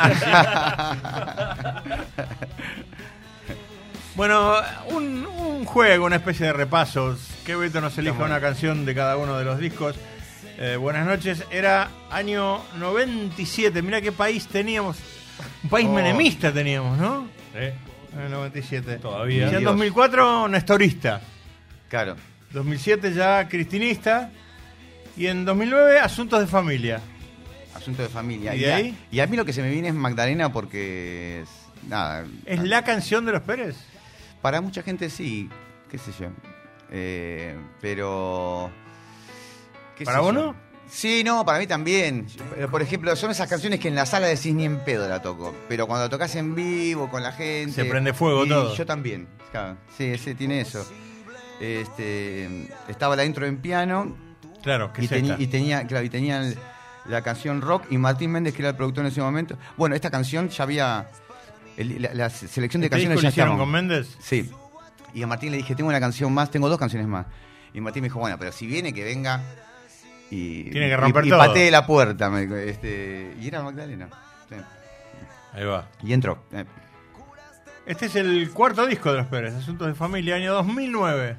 Bueno, un, un juego, una especie de repasos. Que Beto nos elija Estamos una bien. canción de cada uno de los discos. Eh, buenas noches. Era año noventa y siete. Mirá qué país teníamos. Un país Oh. menemista teníamos, ¿no? Sí. En el noventa y siete. Todavía. Ya en Dios. dos mil cuatro, nestorista. Claro. dos mil siete ya cristinista. Y en dos mil nueve, asuntos de familia. Asunto de familia. ¿Y de a, ahí? y a mí lo que se me viene es Magdalena porque es, nada. ¿Es la canción de los Pérez? Para mucha gente sí, qué sé yo. Eh, pero. ¿qué ¿Para sé vos yo? no? Sí, no, para mí también. Pero, por ejemplo, son esas canciones que en la sala decís ni en pedo la toco. Pero cuando la tocas en vivo, con la gente. Se prende fuego y todo. Yo también. Claro, sí, ese tiene eso. Este, estaba la intro en piano. Claro, que y, es teni- esta. y tenía, claro, y tenía el- la canción rock y Martín Méndez, que era el productor en ese momento. Bueno, esta canción ya había. el- la, la selección de ¿Este canciones disco ya lo hicieron estaban. con Méndez? Sí. Y a Martín le dije, tengo una canción más, tengo dos canciones más. Y Martín me dijo, bueno, pero si viene, que venga y, Tiene que romper y, y todo. patee la puerta. me dijo, este, y era Magdalena. Sí. Ahí va. Y entró. eh. Este es el cuarto disco de los Pérez, Asuntos de Familia, año dos mil nueve.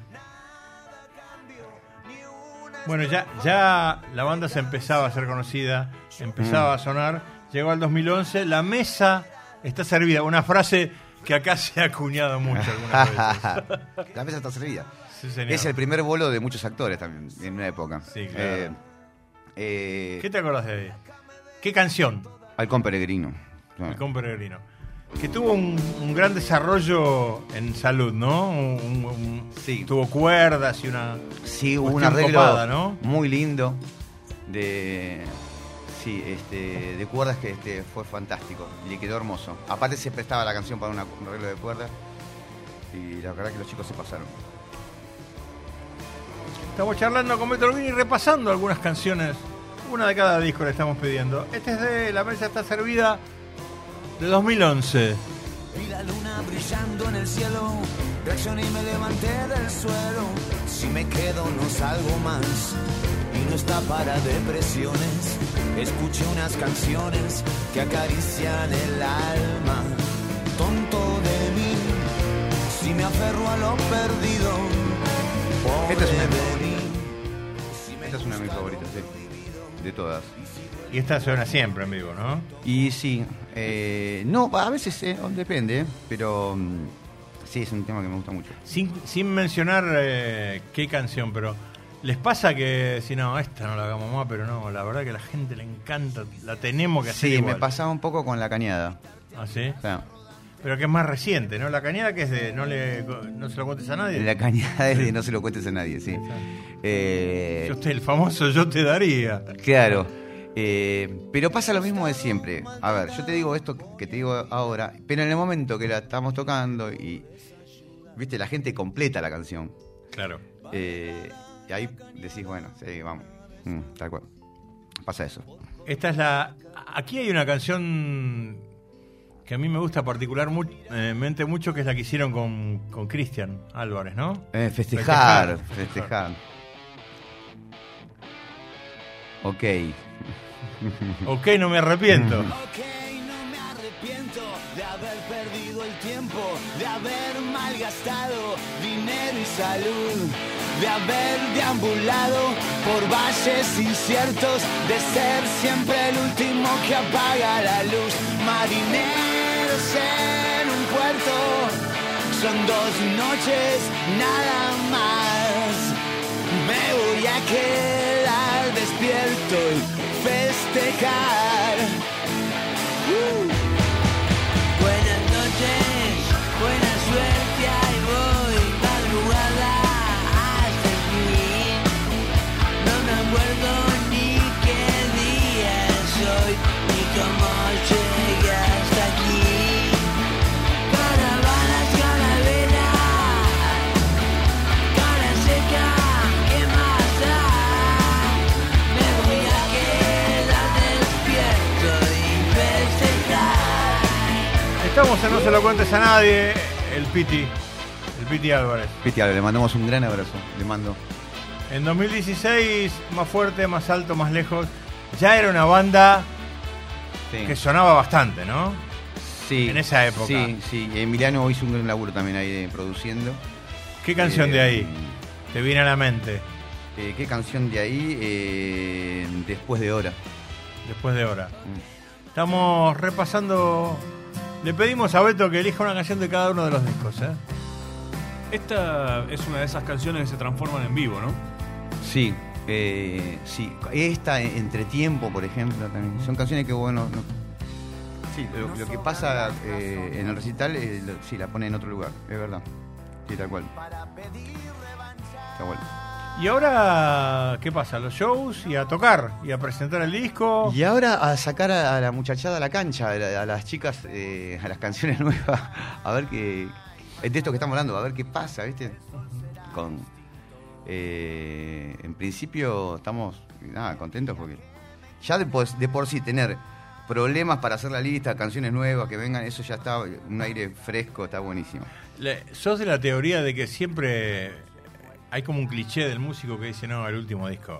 Bueno, ya, ya la banda se empezaba a ser conocida, empezaba Mm. a sonar. Llegó al dos mil once, la mesa está servida. Una frase que acá se ha acuñado mucho algunas veces. La mesa está servida. Sí, señor. Es el primer bolo de muchos actores también, en una época. Sí, claro. Eh, eh, ¿Qué te acordás de ahí? ¿Qué canción? Halcón Peregrino. El Con Peregrino. Que tuvo un, un gran desarrollo en salud, ¿no? Un- un- un- Sí. Tuvo cuerdas y una. Sí, hubo un cuestión arreglo copada, ¿no? muy lindo de sí, este, de cuerdas que este, fue fantástico y le quedó hermoso. Aparte se prestaba la canción para una- un arreglo de cuerdas y la verdad que los chicos se pasaron. Estamos charlando con Beto Albini y repasando algunas canciones. Una de cada disco le estamos pidiendo. Este es de La Mesa Está Servida, de dos mil once. Vi la luna brillando en el cielo, reaccioné y me levanté del suelo. Si me quedo no salgo más y no está para depresiones. Escuché unas canciones que acarician el alma. Tonto de mí, si me aferro a lo perdido. Esta es una de mis Pobre de mí. Esta es una de mis favoritas, sí. de todas. Y esta suena siempre en vivo, ¿no? Y sí, eh, no, a veces eh, depende, pero um, sí, es un tema que me gusta mucho. Sin, sin mencionar eh, qué canción, pero ¿les pasa que si no, esta no la hagamos más, pero no, la verdad que a la gente le encanta, la tenemos que hacer Sí, igual? me pasaba un poco con La Cañada. ¿Ah, sí? O sea, pero que es más reciente, ¿no? La Cañada que es de no, le, no se lo cuentes a nadie. La Cañada es de no se lo cuentes a nadie, sí. Eh, Yo te, el famoso yo te daría. Claro. Eh, pero pasa lo mismo de siempre. A ver, yo te digo esto que te digo ahora, pero en el momento que la estamos tocando y, viste, la gente completa la canción. Claro. Eh, y ahí decís, bueno, sí, vamos. Mm, tal cual. Pasa eso. Esta es la... Aquí hay una canción que a mí me gusta particularmente mucho, que es la que hicieron con, con Cristian Álvarez, ¿no? Eh, festejar, festejar, festejar. Ok. Ok, no me arrepiento. De haber perdido el tiempo, de haber malgastado dinero y salud, de haber deambulado por valles inciertos, de ser siempre el último que apaga la luz. Marineros en un puerto, son dos noches nada más. Me voy a quedar despierto y festejar. Uh. Buenas noches, buena suerte, ahí voy, madrugada hasta el fin. No me acuerdo ni qué día es hoy, ni cómo llegué hasta aquí. Caravanas, calaveras, cara seca, ¿qué más da? Me voy a quedar despierto y festejar. Estamos en No se lo cuentes a nadie, el Piti, el Piti Álvarez. Piti Álvarez, le mandamos un gran abrazo, le mando. En dos mil dieciséis, Más Fuerte, Más Alto, Más Lejos, ya era una banda Sí. que sonaba bastante, ¿no? Sí. En esa época. Sí, sí. Emiliano hizo un gran laburo también ahí de, produciendo. ¿Qué canción Eh, de ahí te viene a la mente? Eh, ¿Qué canción de ahí? Eh, Después de Hora. Después de Hora. Estamos repasando... Le pedimos a Beto que elija una canción de cada uno de los discos, ¿eh? Esta es una de esas canciones que se transforman en vivo, ¿no? Sí, eh, sí. Esta, Entretiempo, por ejemplo, también. Son canciones que, bueno... No, sí, lo, lo que pasa eh, en el recital, eh, lo, sí, la pone en otro lugar, es verdad. Sí, tal cual. Tal cual. Y ahora, ¿qué pasa? Los shows y a tocar y a presentar el disco. Y ahora a sacar a, a la muchachada a la cancha, a, la- a las chicas, eh, a las canciones nuevas, a ver qué. De esto que estamos hablando, a ver qué pasa, ¿viste? Con. eh, en principio estamos nada, contentos porque ya de por, de por sí tener problemas para hacer la lista, canciones nuevas que vengan, eso ya está, un aire fresco, está buenísimo. Le- ¿Sos de la teoría de que siempre hay como un cliché del músico que dice, no, el último disco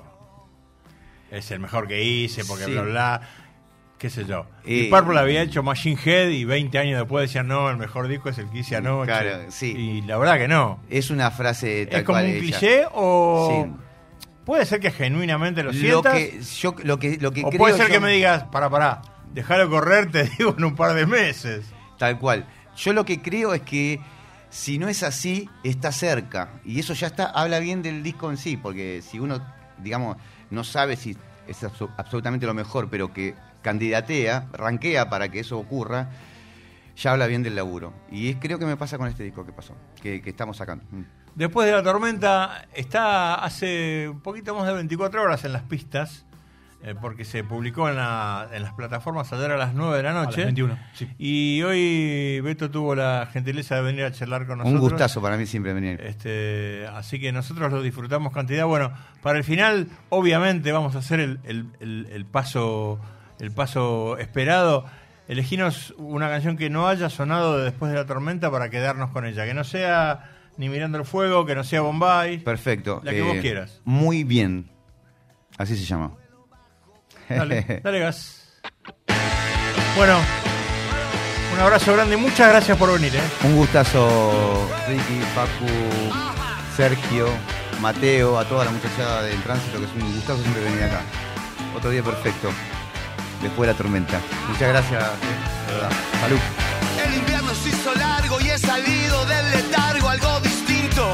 es el mejor que hice, porque Sí. bla, bla, qué sé yo? Eh, y Purple había hecho Machine Head y veinte años después decían, no, el mejor disco es el que hice anoche. Claro, sí. Y la verdad que no. Es una frase tal ¿Es como cual un hecha. cliché o Sí. puede ser que genuinamente lo Lo sientas? que yo lo que lo que o creo puede ser yo- que me digas, para, para, déjalo correr, te digo, en un par de meses. Tal cual. Yo lo que creo es que si no es así, está cerca. Y eso ya está, habla bien del disco en sí, porque si uno, digamos, no sabe si es abso- absolutamente lo mejor, pero que candidatea, ranquea para que eso ocurra, ya habla bien del laburo. Y es, creo que me pasa con este disco que pasó, que, que estamos sacando. Mm. Después de la tormenta, está hace un poquito más de veinticuatro horas en las pistas, eh, porque se publicó en, la- en las plataformas ayer a las nueve de la noche. A las veintiuna, sí. Y hoy Beto tuvo la gentileza de venir a charlar con nosotros. Un gustazo para mí siempre venir. Este, así que nosotros lo disfrutamos cantidad. Bueno, para el final, obviamente, vamos a hacer el, el- el- el paso, el paso esperado. Elegimos una canción que no haya sonado de Después de la tormenta para quedarnos con ella. Que no sea ni Mirando el Fuego, que no sea Bombay. Perfecto. La que Eh, vos quieras. Muy bien. Así se llama. Dale, dale gas. Bueno, un abrazo grande y muchas gracias por venir, ¿eh? Un gustazo, Ricky, Pacu, Sergio, Mateo, a toda la muchachada del tránsito, que es un gustazo siempre venir acá. Otro día perfecto. Después de la tormenta. Muchas gracias, de verdad. Salud. El invierno se hizo largo y he salido del letargo, algo distinto.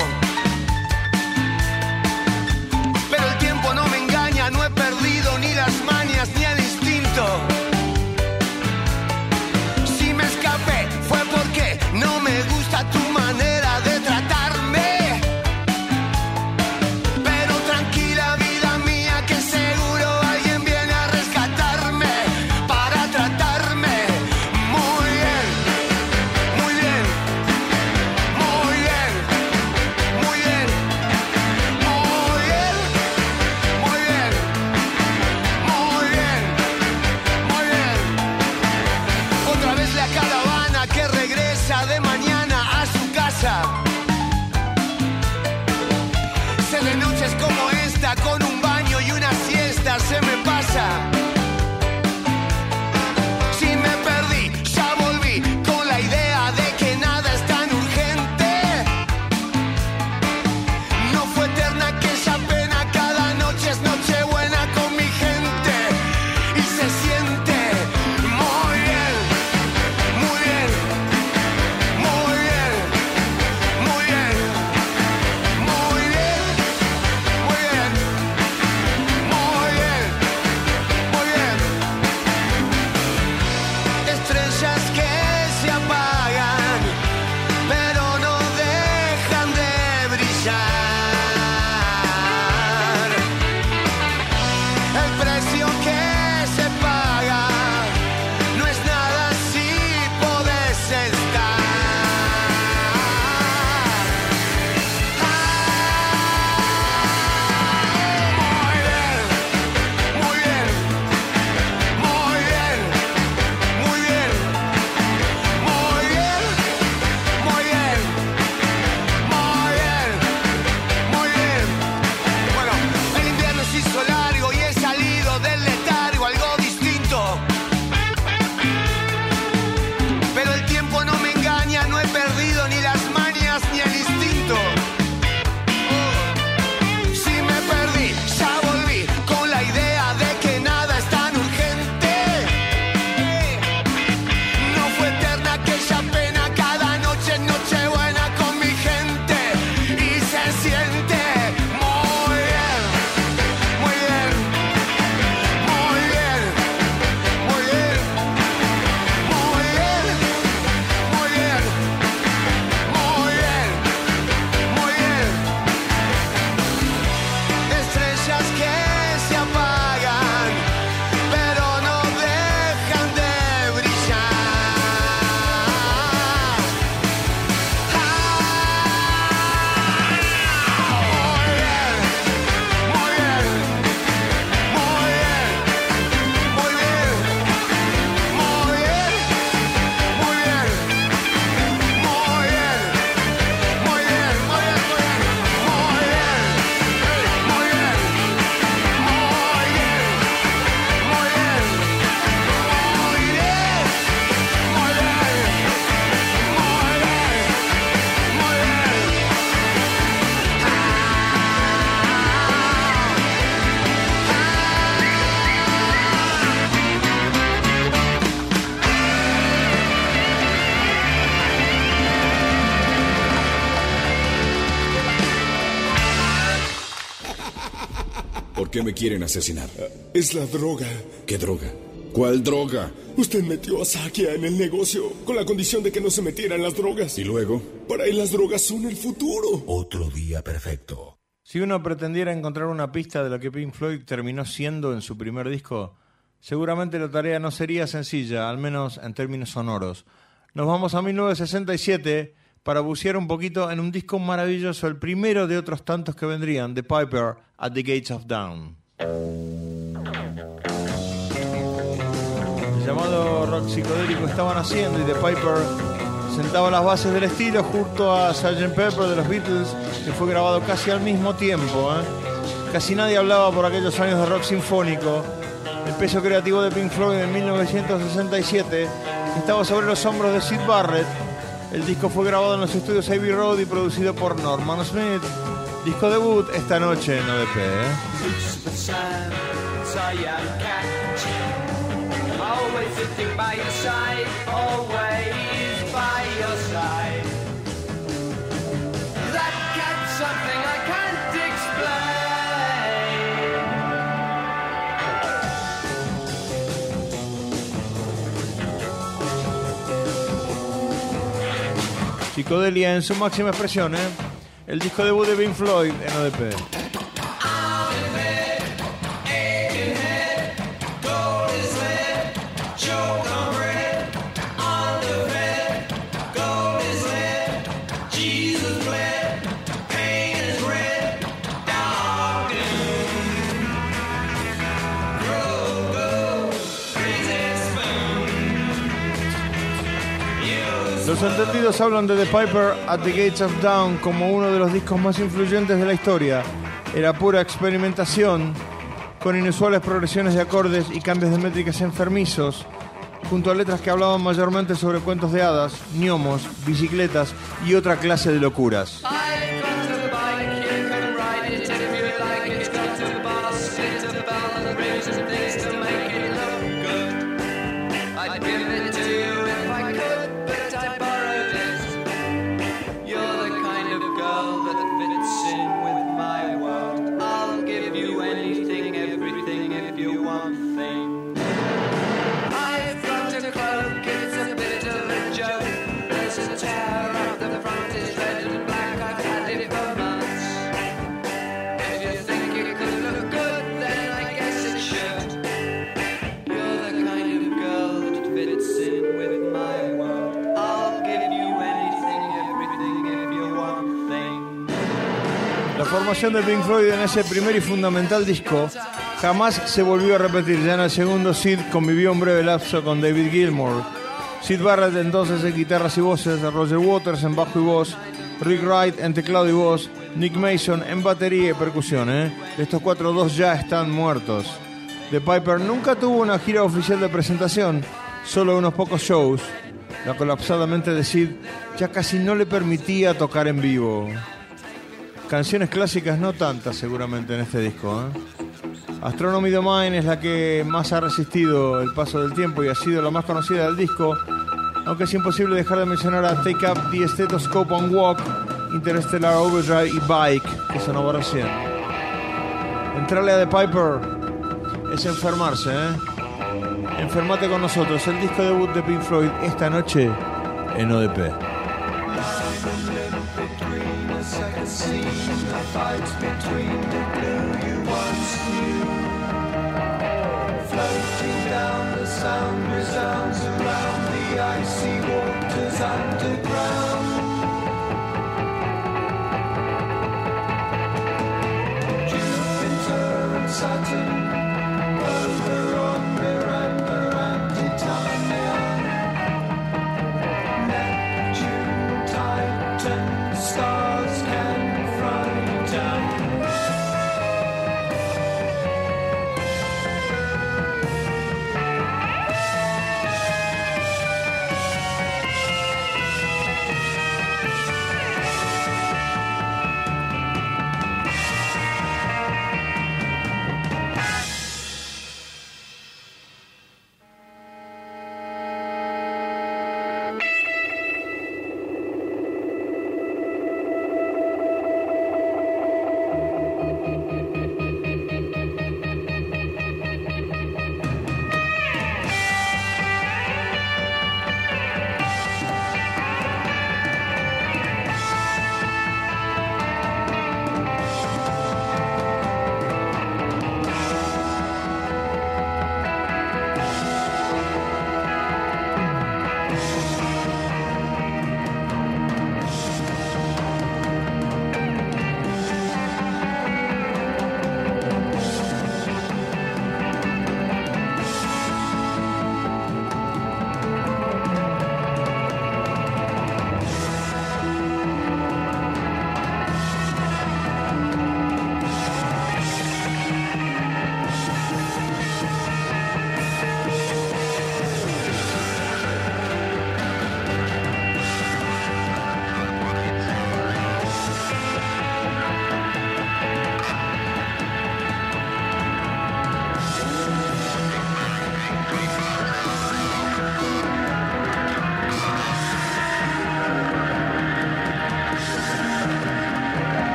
Pero el tiempo no me engaña, no he perdido ni las mañas ni el instinto. Si me escapé fue porque no me gusta tu manera de tratarme. Pero tranquila vida mía, que seguro alguien viene a rescatarme para tratarme muy bien, muy bien, muy bien, muy bien, muy bien, muy bien, muy bien, muy bien. Otra vez la caravana que regresa de mañana a su casa. Sé de noches como esta, con un baño y una siesta se me pasa. Si me perdí, ya volví con la idea de que nada es tan urgente. No fue eterna aquella pena, cada noche es noche buena con mi gente. Y se siente muy bien, muy bien, muy bien, muy bien, muy bien, muy bien, muy bien, muy bien. Estrellas que se apagan, pero no dejan de brillar. El precio que se paga no es nada si podés estar. Muy bien, muy bien, muy bien, muy bien, muy bien, muy bien, muy bien, muy bien. Bueno, el invierno se hizo largo y he salido del letargo, algo distinto. Pero el tiempo no me engaña, no he perdido ni las mañas ni el instinto. Si me perdí, ya volví con la idea de que nada es tan urgente. No fue eterna aquella pena, cada noche es noche buena con mi gente. Y se siente muy bien, muy bien, muy bien, muy bien, muy bien, muy bien, muy bien, muy bien. Estrellas que se apagan, pero no dejan de brillar. Muy bien, muy bien, muy bien, muy bien, muy bien, muy bien, muy bien, muy bien, muy bien, muy bien, muy bien, muy bien, muy bien, muy bien, muy bien, muy bien. ¿Por qué me quieren asesinar? Es la droga. ¿Qué droga? ¿Cuál droga? Usted metió a Sakia en el negocio con la condición de que no se metieran las drogas. ¿Y luego? Para él las drogas son el futuro. Otro día perfecto. Si uno pretendiera encontrar una pista de lo que Pink Floyd terminó siendo en su primer disco, seguramente la tarea no sería sencilla, al menos en términos sonoros. Nos vamos a mil novecientos sesenta y siete para bucear un poquito en un disco maravilloso, el primero de otros tantos que vendrían, The Piper at the Gates of Dawn. El llamado rock psicodélico estaban haciendo y The Piper sentaba las bases del estilo junto a sergeant Pepper de los Beatles, que fue grabado casi al mismo tiempo, ¿eh? Casi nadie hablaba por aquellos años de rock sinfónico. El peso creativo de Pink Floyd en mil novecientos sesenta y siete estaba sobre los hombros de Syd Barrett. El disco fue grabado en los estudios Abbey Road y producido por Norman Smith. Disco debut esta noche en O D P, ¿eh? course I am catching. Always sitting by your side, always by your side. That cat's something I can't explain. Psicodelia en su máxima expresión, ¿eh? El disco debut de Pink Floyd en O D P. Los entendidos hablan de The Piper at the Gates of Dawn como uno de los discos más influyentes de la historia. Era pura experimentación, con inusuales progresiones de acordes y cambios de métricas enfermizos, junto a letras que hablaban mayormente sobre cuentos de hadas, gnomos, bicicletas y otra clase de locuras. La formación de Pink Floyd en ese primer y fundamental disco jamás se volvió a repetir. Ya en el segundo, Sid convivió un breve lapso con David Gilmour. Sid Barrett entonces en guitarras y voces, Roger Waters en bajo y voz, Rick Wright en teclado y voz, Nick Mason en batería y percusión. ¿eh? Estos cuatro dos ya están muertos. The Piper nunca tuvo una gira oficial de presentación, solo unos pocos shows. La colapsada mente de Sid ya casi no le permitía tocar en vivo. Canciones clásicas no tantas seguramente en este disco. ¿eh? Astronomy Domain es la que más ha resistido el paso del tiempo y ha sido la más conocida del disco, aunque es imposible dejar de mencionar a Take Up the Stethoscope and Walk, Interstellar Overdrive y Bike, que sonaba recién. Entrarle a The Piper es enfermarse, ¿eh? Enfermate con nosotros, el disco debut de Pink Floyd esta noche en O D P. Floating down, the sound resounds around the icy waters underground. Jupiter and Saturn over on Miranda and Titania. Neptune, Titan, stars can frighten.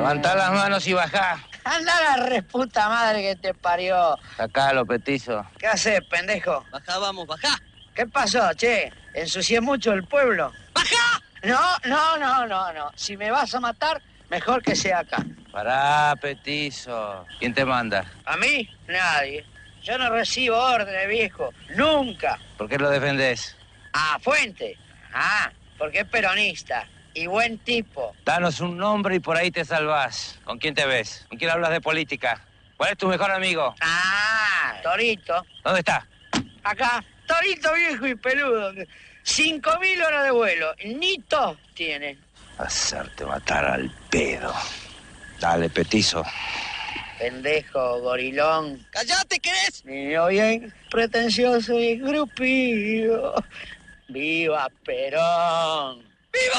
Levantá las manos y bajá. Anda la reputa madre que te parió. Sacalo, petizo. ¿Qué haces, pendejo? Bajá, vamos, bajá. ¿Qué pasó, che? ¿Ensucié mucho el pueblo? ¡Bajá! No, no, no, no, no. Si me vas a matar, mejor que sea acá. Pará, petizo. ¿Quién te manda? ¿A mí? Nadie. Yo no recibo órdenes, viejo. Nunca. ¿Por qué lo defendés? Ah, Fuente. Ah, porque es peronista. Y buen tipo. Danos un nombre y por ahí te salvás. ¿Con quién te ves? ¿Con quién hablas de política? ¿Cuál es tu mejor amigo? Ah, Torito. ¿Dónde está? Acá. Torito viejo y peludo. Cinco mil horas de vuelo. Ni tos tiene. Hacerte matar al pedo. Dale, petizo. Pendejo, gorilón. ¡Cállate, querés! Niño bien pretencioso y grupido. ¡Viva Perón! ¡Viva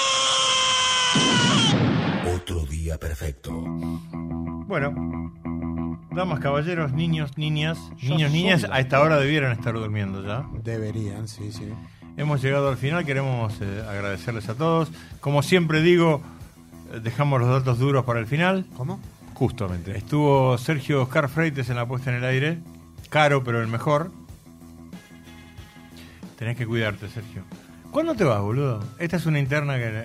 Perón! Otro día perfecto. Bueno, damas, caballeros, niños, niñas, Ya niños, son niñas, las- a esta hora debieran estar durmiendo ya. Deberían, sí, sí. Hemos llegado al final, queremos eh, agradecerles a todos. Como siempre digo, eh, dejamos los datos duros para el final. ¿Cómo? Justamente. Estuvo Sergio Oscar Freites en la puesta en el aire. Caro, pero el mejor. Tenés que cuidarte, Sergio. ¿Cuándo te vas, boludo? Esta es una interna que...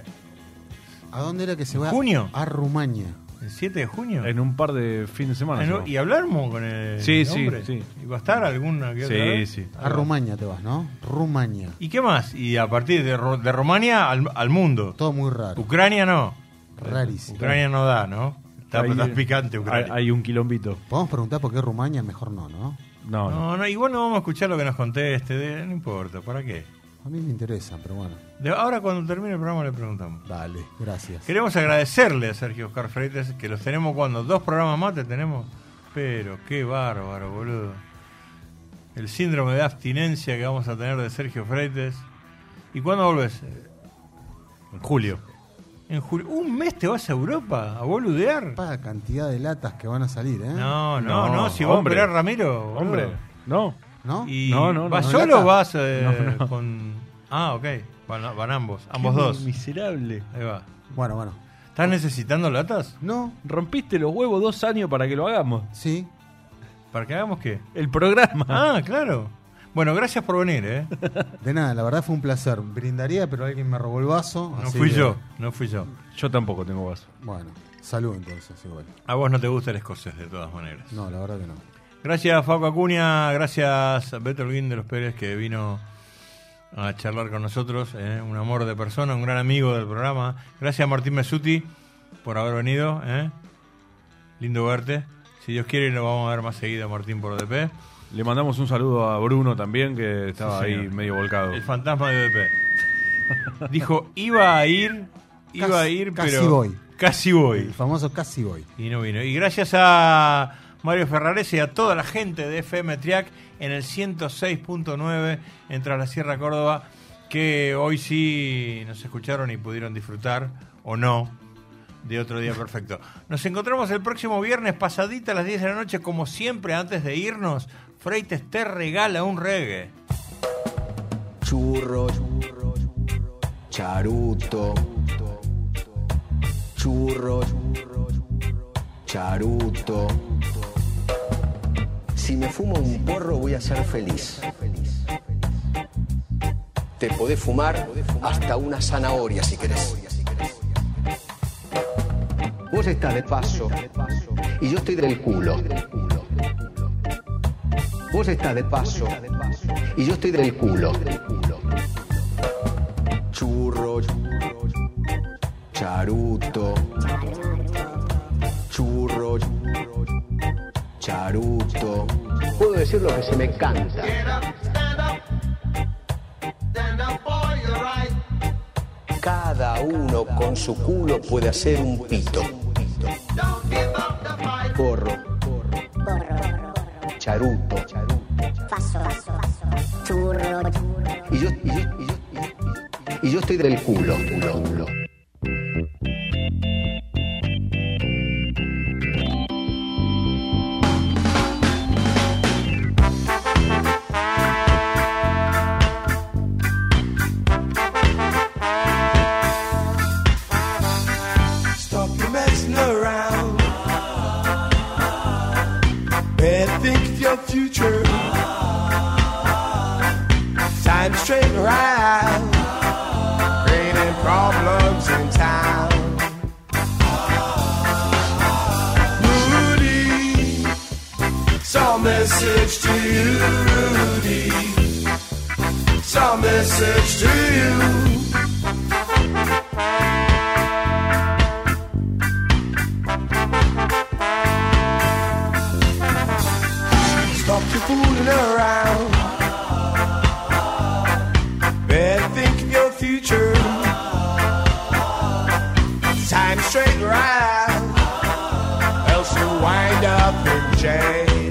¿A dónde era que se va? ¿Junio? A Rumania. ¿El siete de junio? En un par de fines de semana. Ah, ¿no? se va. ¿Y hablamos con el Sí, sí, hombre? sí. ¿Y va a estar alguna que otra Sí, vez? sí. A Rumania te vas, ¿no? Rumania. ¿Y qué más? Y a partir de, Ro- de Rumania al, al mundo. Todo muy raro. Ucrania no. Rarísimo. Ucrania no da, ¿no? Está, Ahí- está picante Ucrania. Hay, hay un quilombito. Podemos preguntar por qué Rumania, mejor no, ¿no? No, no. No, no, igual no vamos a escuchar lo que nos conteste. de- no importa, ¿para qué? A mí me interesa, pero bueno. De- ahora cuando termine el programa le preguntamos. Dale, gracias. Queremos agradecerle a Sergio Oscar Freites, que los tenemos cuando dos programas más te tenemos. Pero qué bárbaro, boludo. El síndrome de abstinencia que vamos a tener de Sergio Freites. ¿Y cuándo volvés? En julio. En julio. ¿Un mes te vas a Europa a boludear? Para cantidad de latas que van a salir, ¿eh? No, no, no, No, si va a hombre. operar Ramiro. boludo. Hombre, no. ¿No? ¿Y No, no, no, ¿vas no, solo lata. o vas eh, No, no. con...? Ah, ok. Van, van ambos, ambos Qué dos. Miserable. Ahí va. Bueno, bueno. ¿Estás necesitando latas? No, Rompiste los huevos dos años para que lo hagamos. sí. ¿Para que hagamos qué? El programa. Ah, claro. Bueno, gracias por venir, ¿eh? De nada, la verdad fue un placer. Brindaría, pero alguien me robó el vaso. No así fui que- yo, no fui yo. Yo tampoco tengo vaso. Bueno, salud entonces, igual. A vos no te gusta el escocés, de todas maneras. No, la verdad que no. Gracias, Fauco Acuña. Gracias a Beto Holguín de los Pérez, que vino a charlar con nosotros. ¿eh? Un amor de persona, un gran amigo del programa. Gracias a Martín Mesuti por haber venido. ¿eh? Lindo verte. Si Dios quiere, lo vamos a ver más seguido a Martín por O D P. Le mandamos un saludo a Bruno también, que estaba Sí, ahí señor. medio volcado. El fantasma de O D P. Dijo, iba a ir, iba Casi- a ir, casi pero... voy. Casi voy. El famoso casi voy. Y no vino. Y gracias a Mario Ferrarese y a toda la gente de F M Triac en el ciento seis punto nueve en Tras la Sierra Córdoba, que hoy sí nos escucharon y pudieron disfrutar, o no, de otro día perfecto. Nos encontramos el próximo viernes pasadita a las diez de la noche, como siempre. Antes de irnos, Freites te regala un reggae. Churro, charuto, churro, charuto. Si me fumo un porro voy a ser feliz. Te podés fumar hasta una zanahoria si querés. Vos estás de paso y yo estoy del culo. Vos estás de paso y yo estoy del culo. Churro, charuto, churro, charuto. Puedo decir lo que se me canta. Cada uno con su culo puede hacer un pito. Porro, charuto, churro. Y yo, y yo, y yo, y yo, y yo estoy del culo, culo, culo. Stop your mercenary message to you, Rudy. Saw a message to you. Stop your fooling around. Better think of your future. Time to straighten around, else you'll wind up in jail.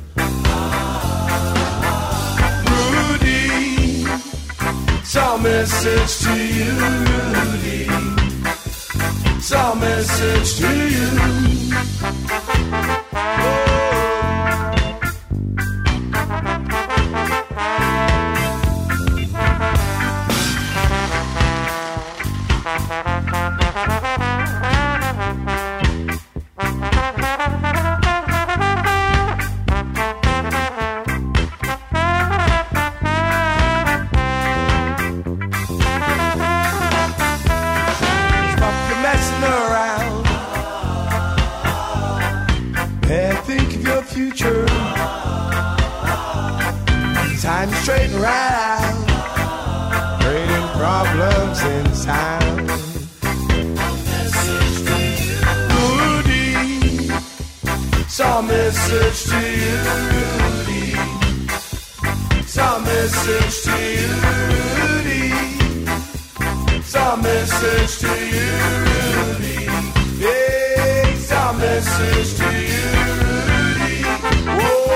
Rudy, some message to you, Rudy. Some message to you.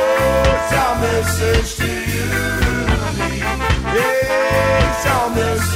Message to you, Rudy. Hey, some message.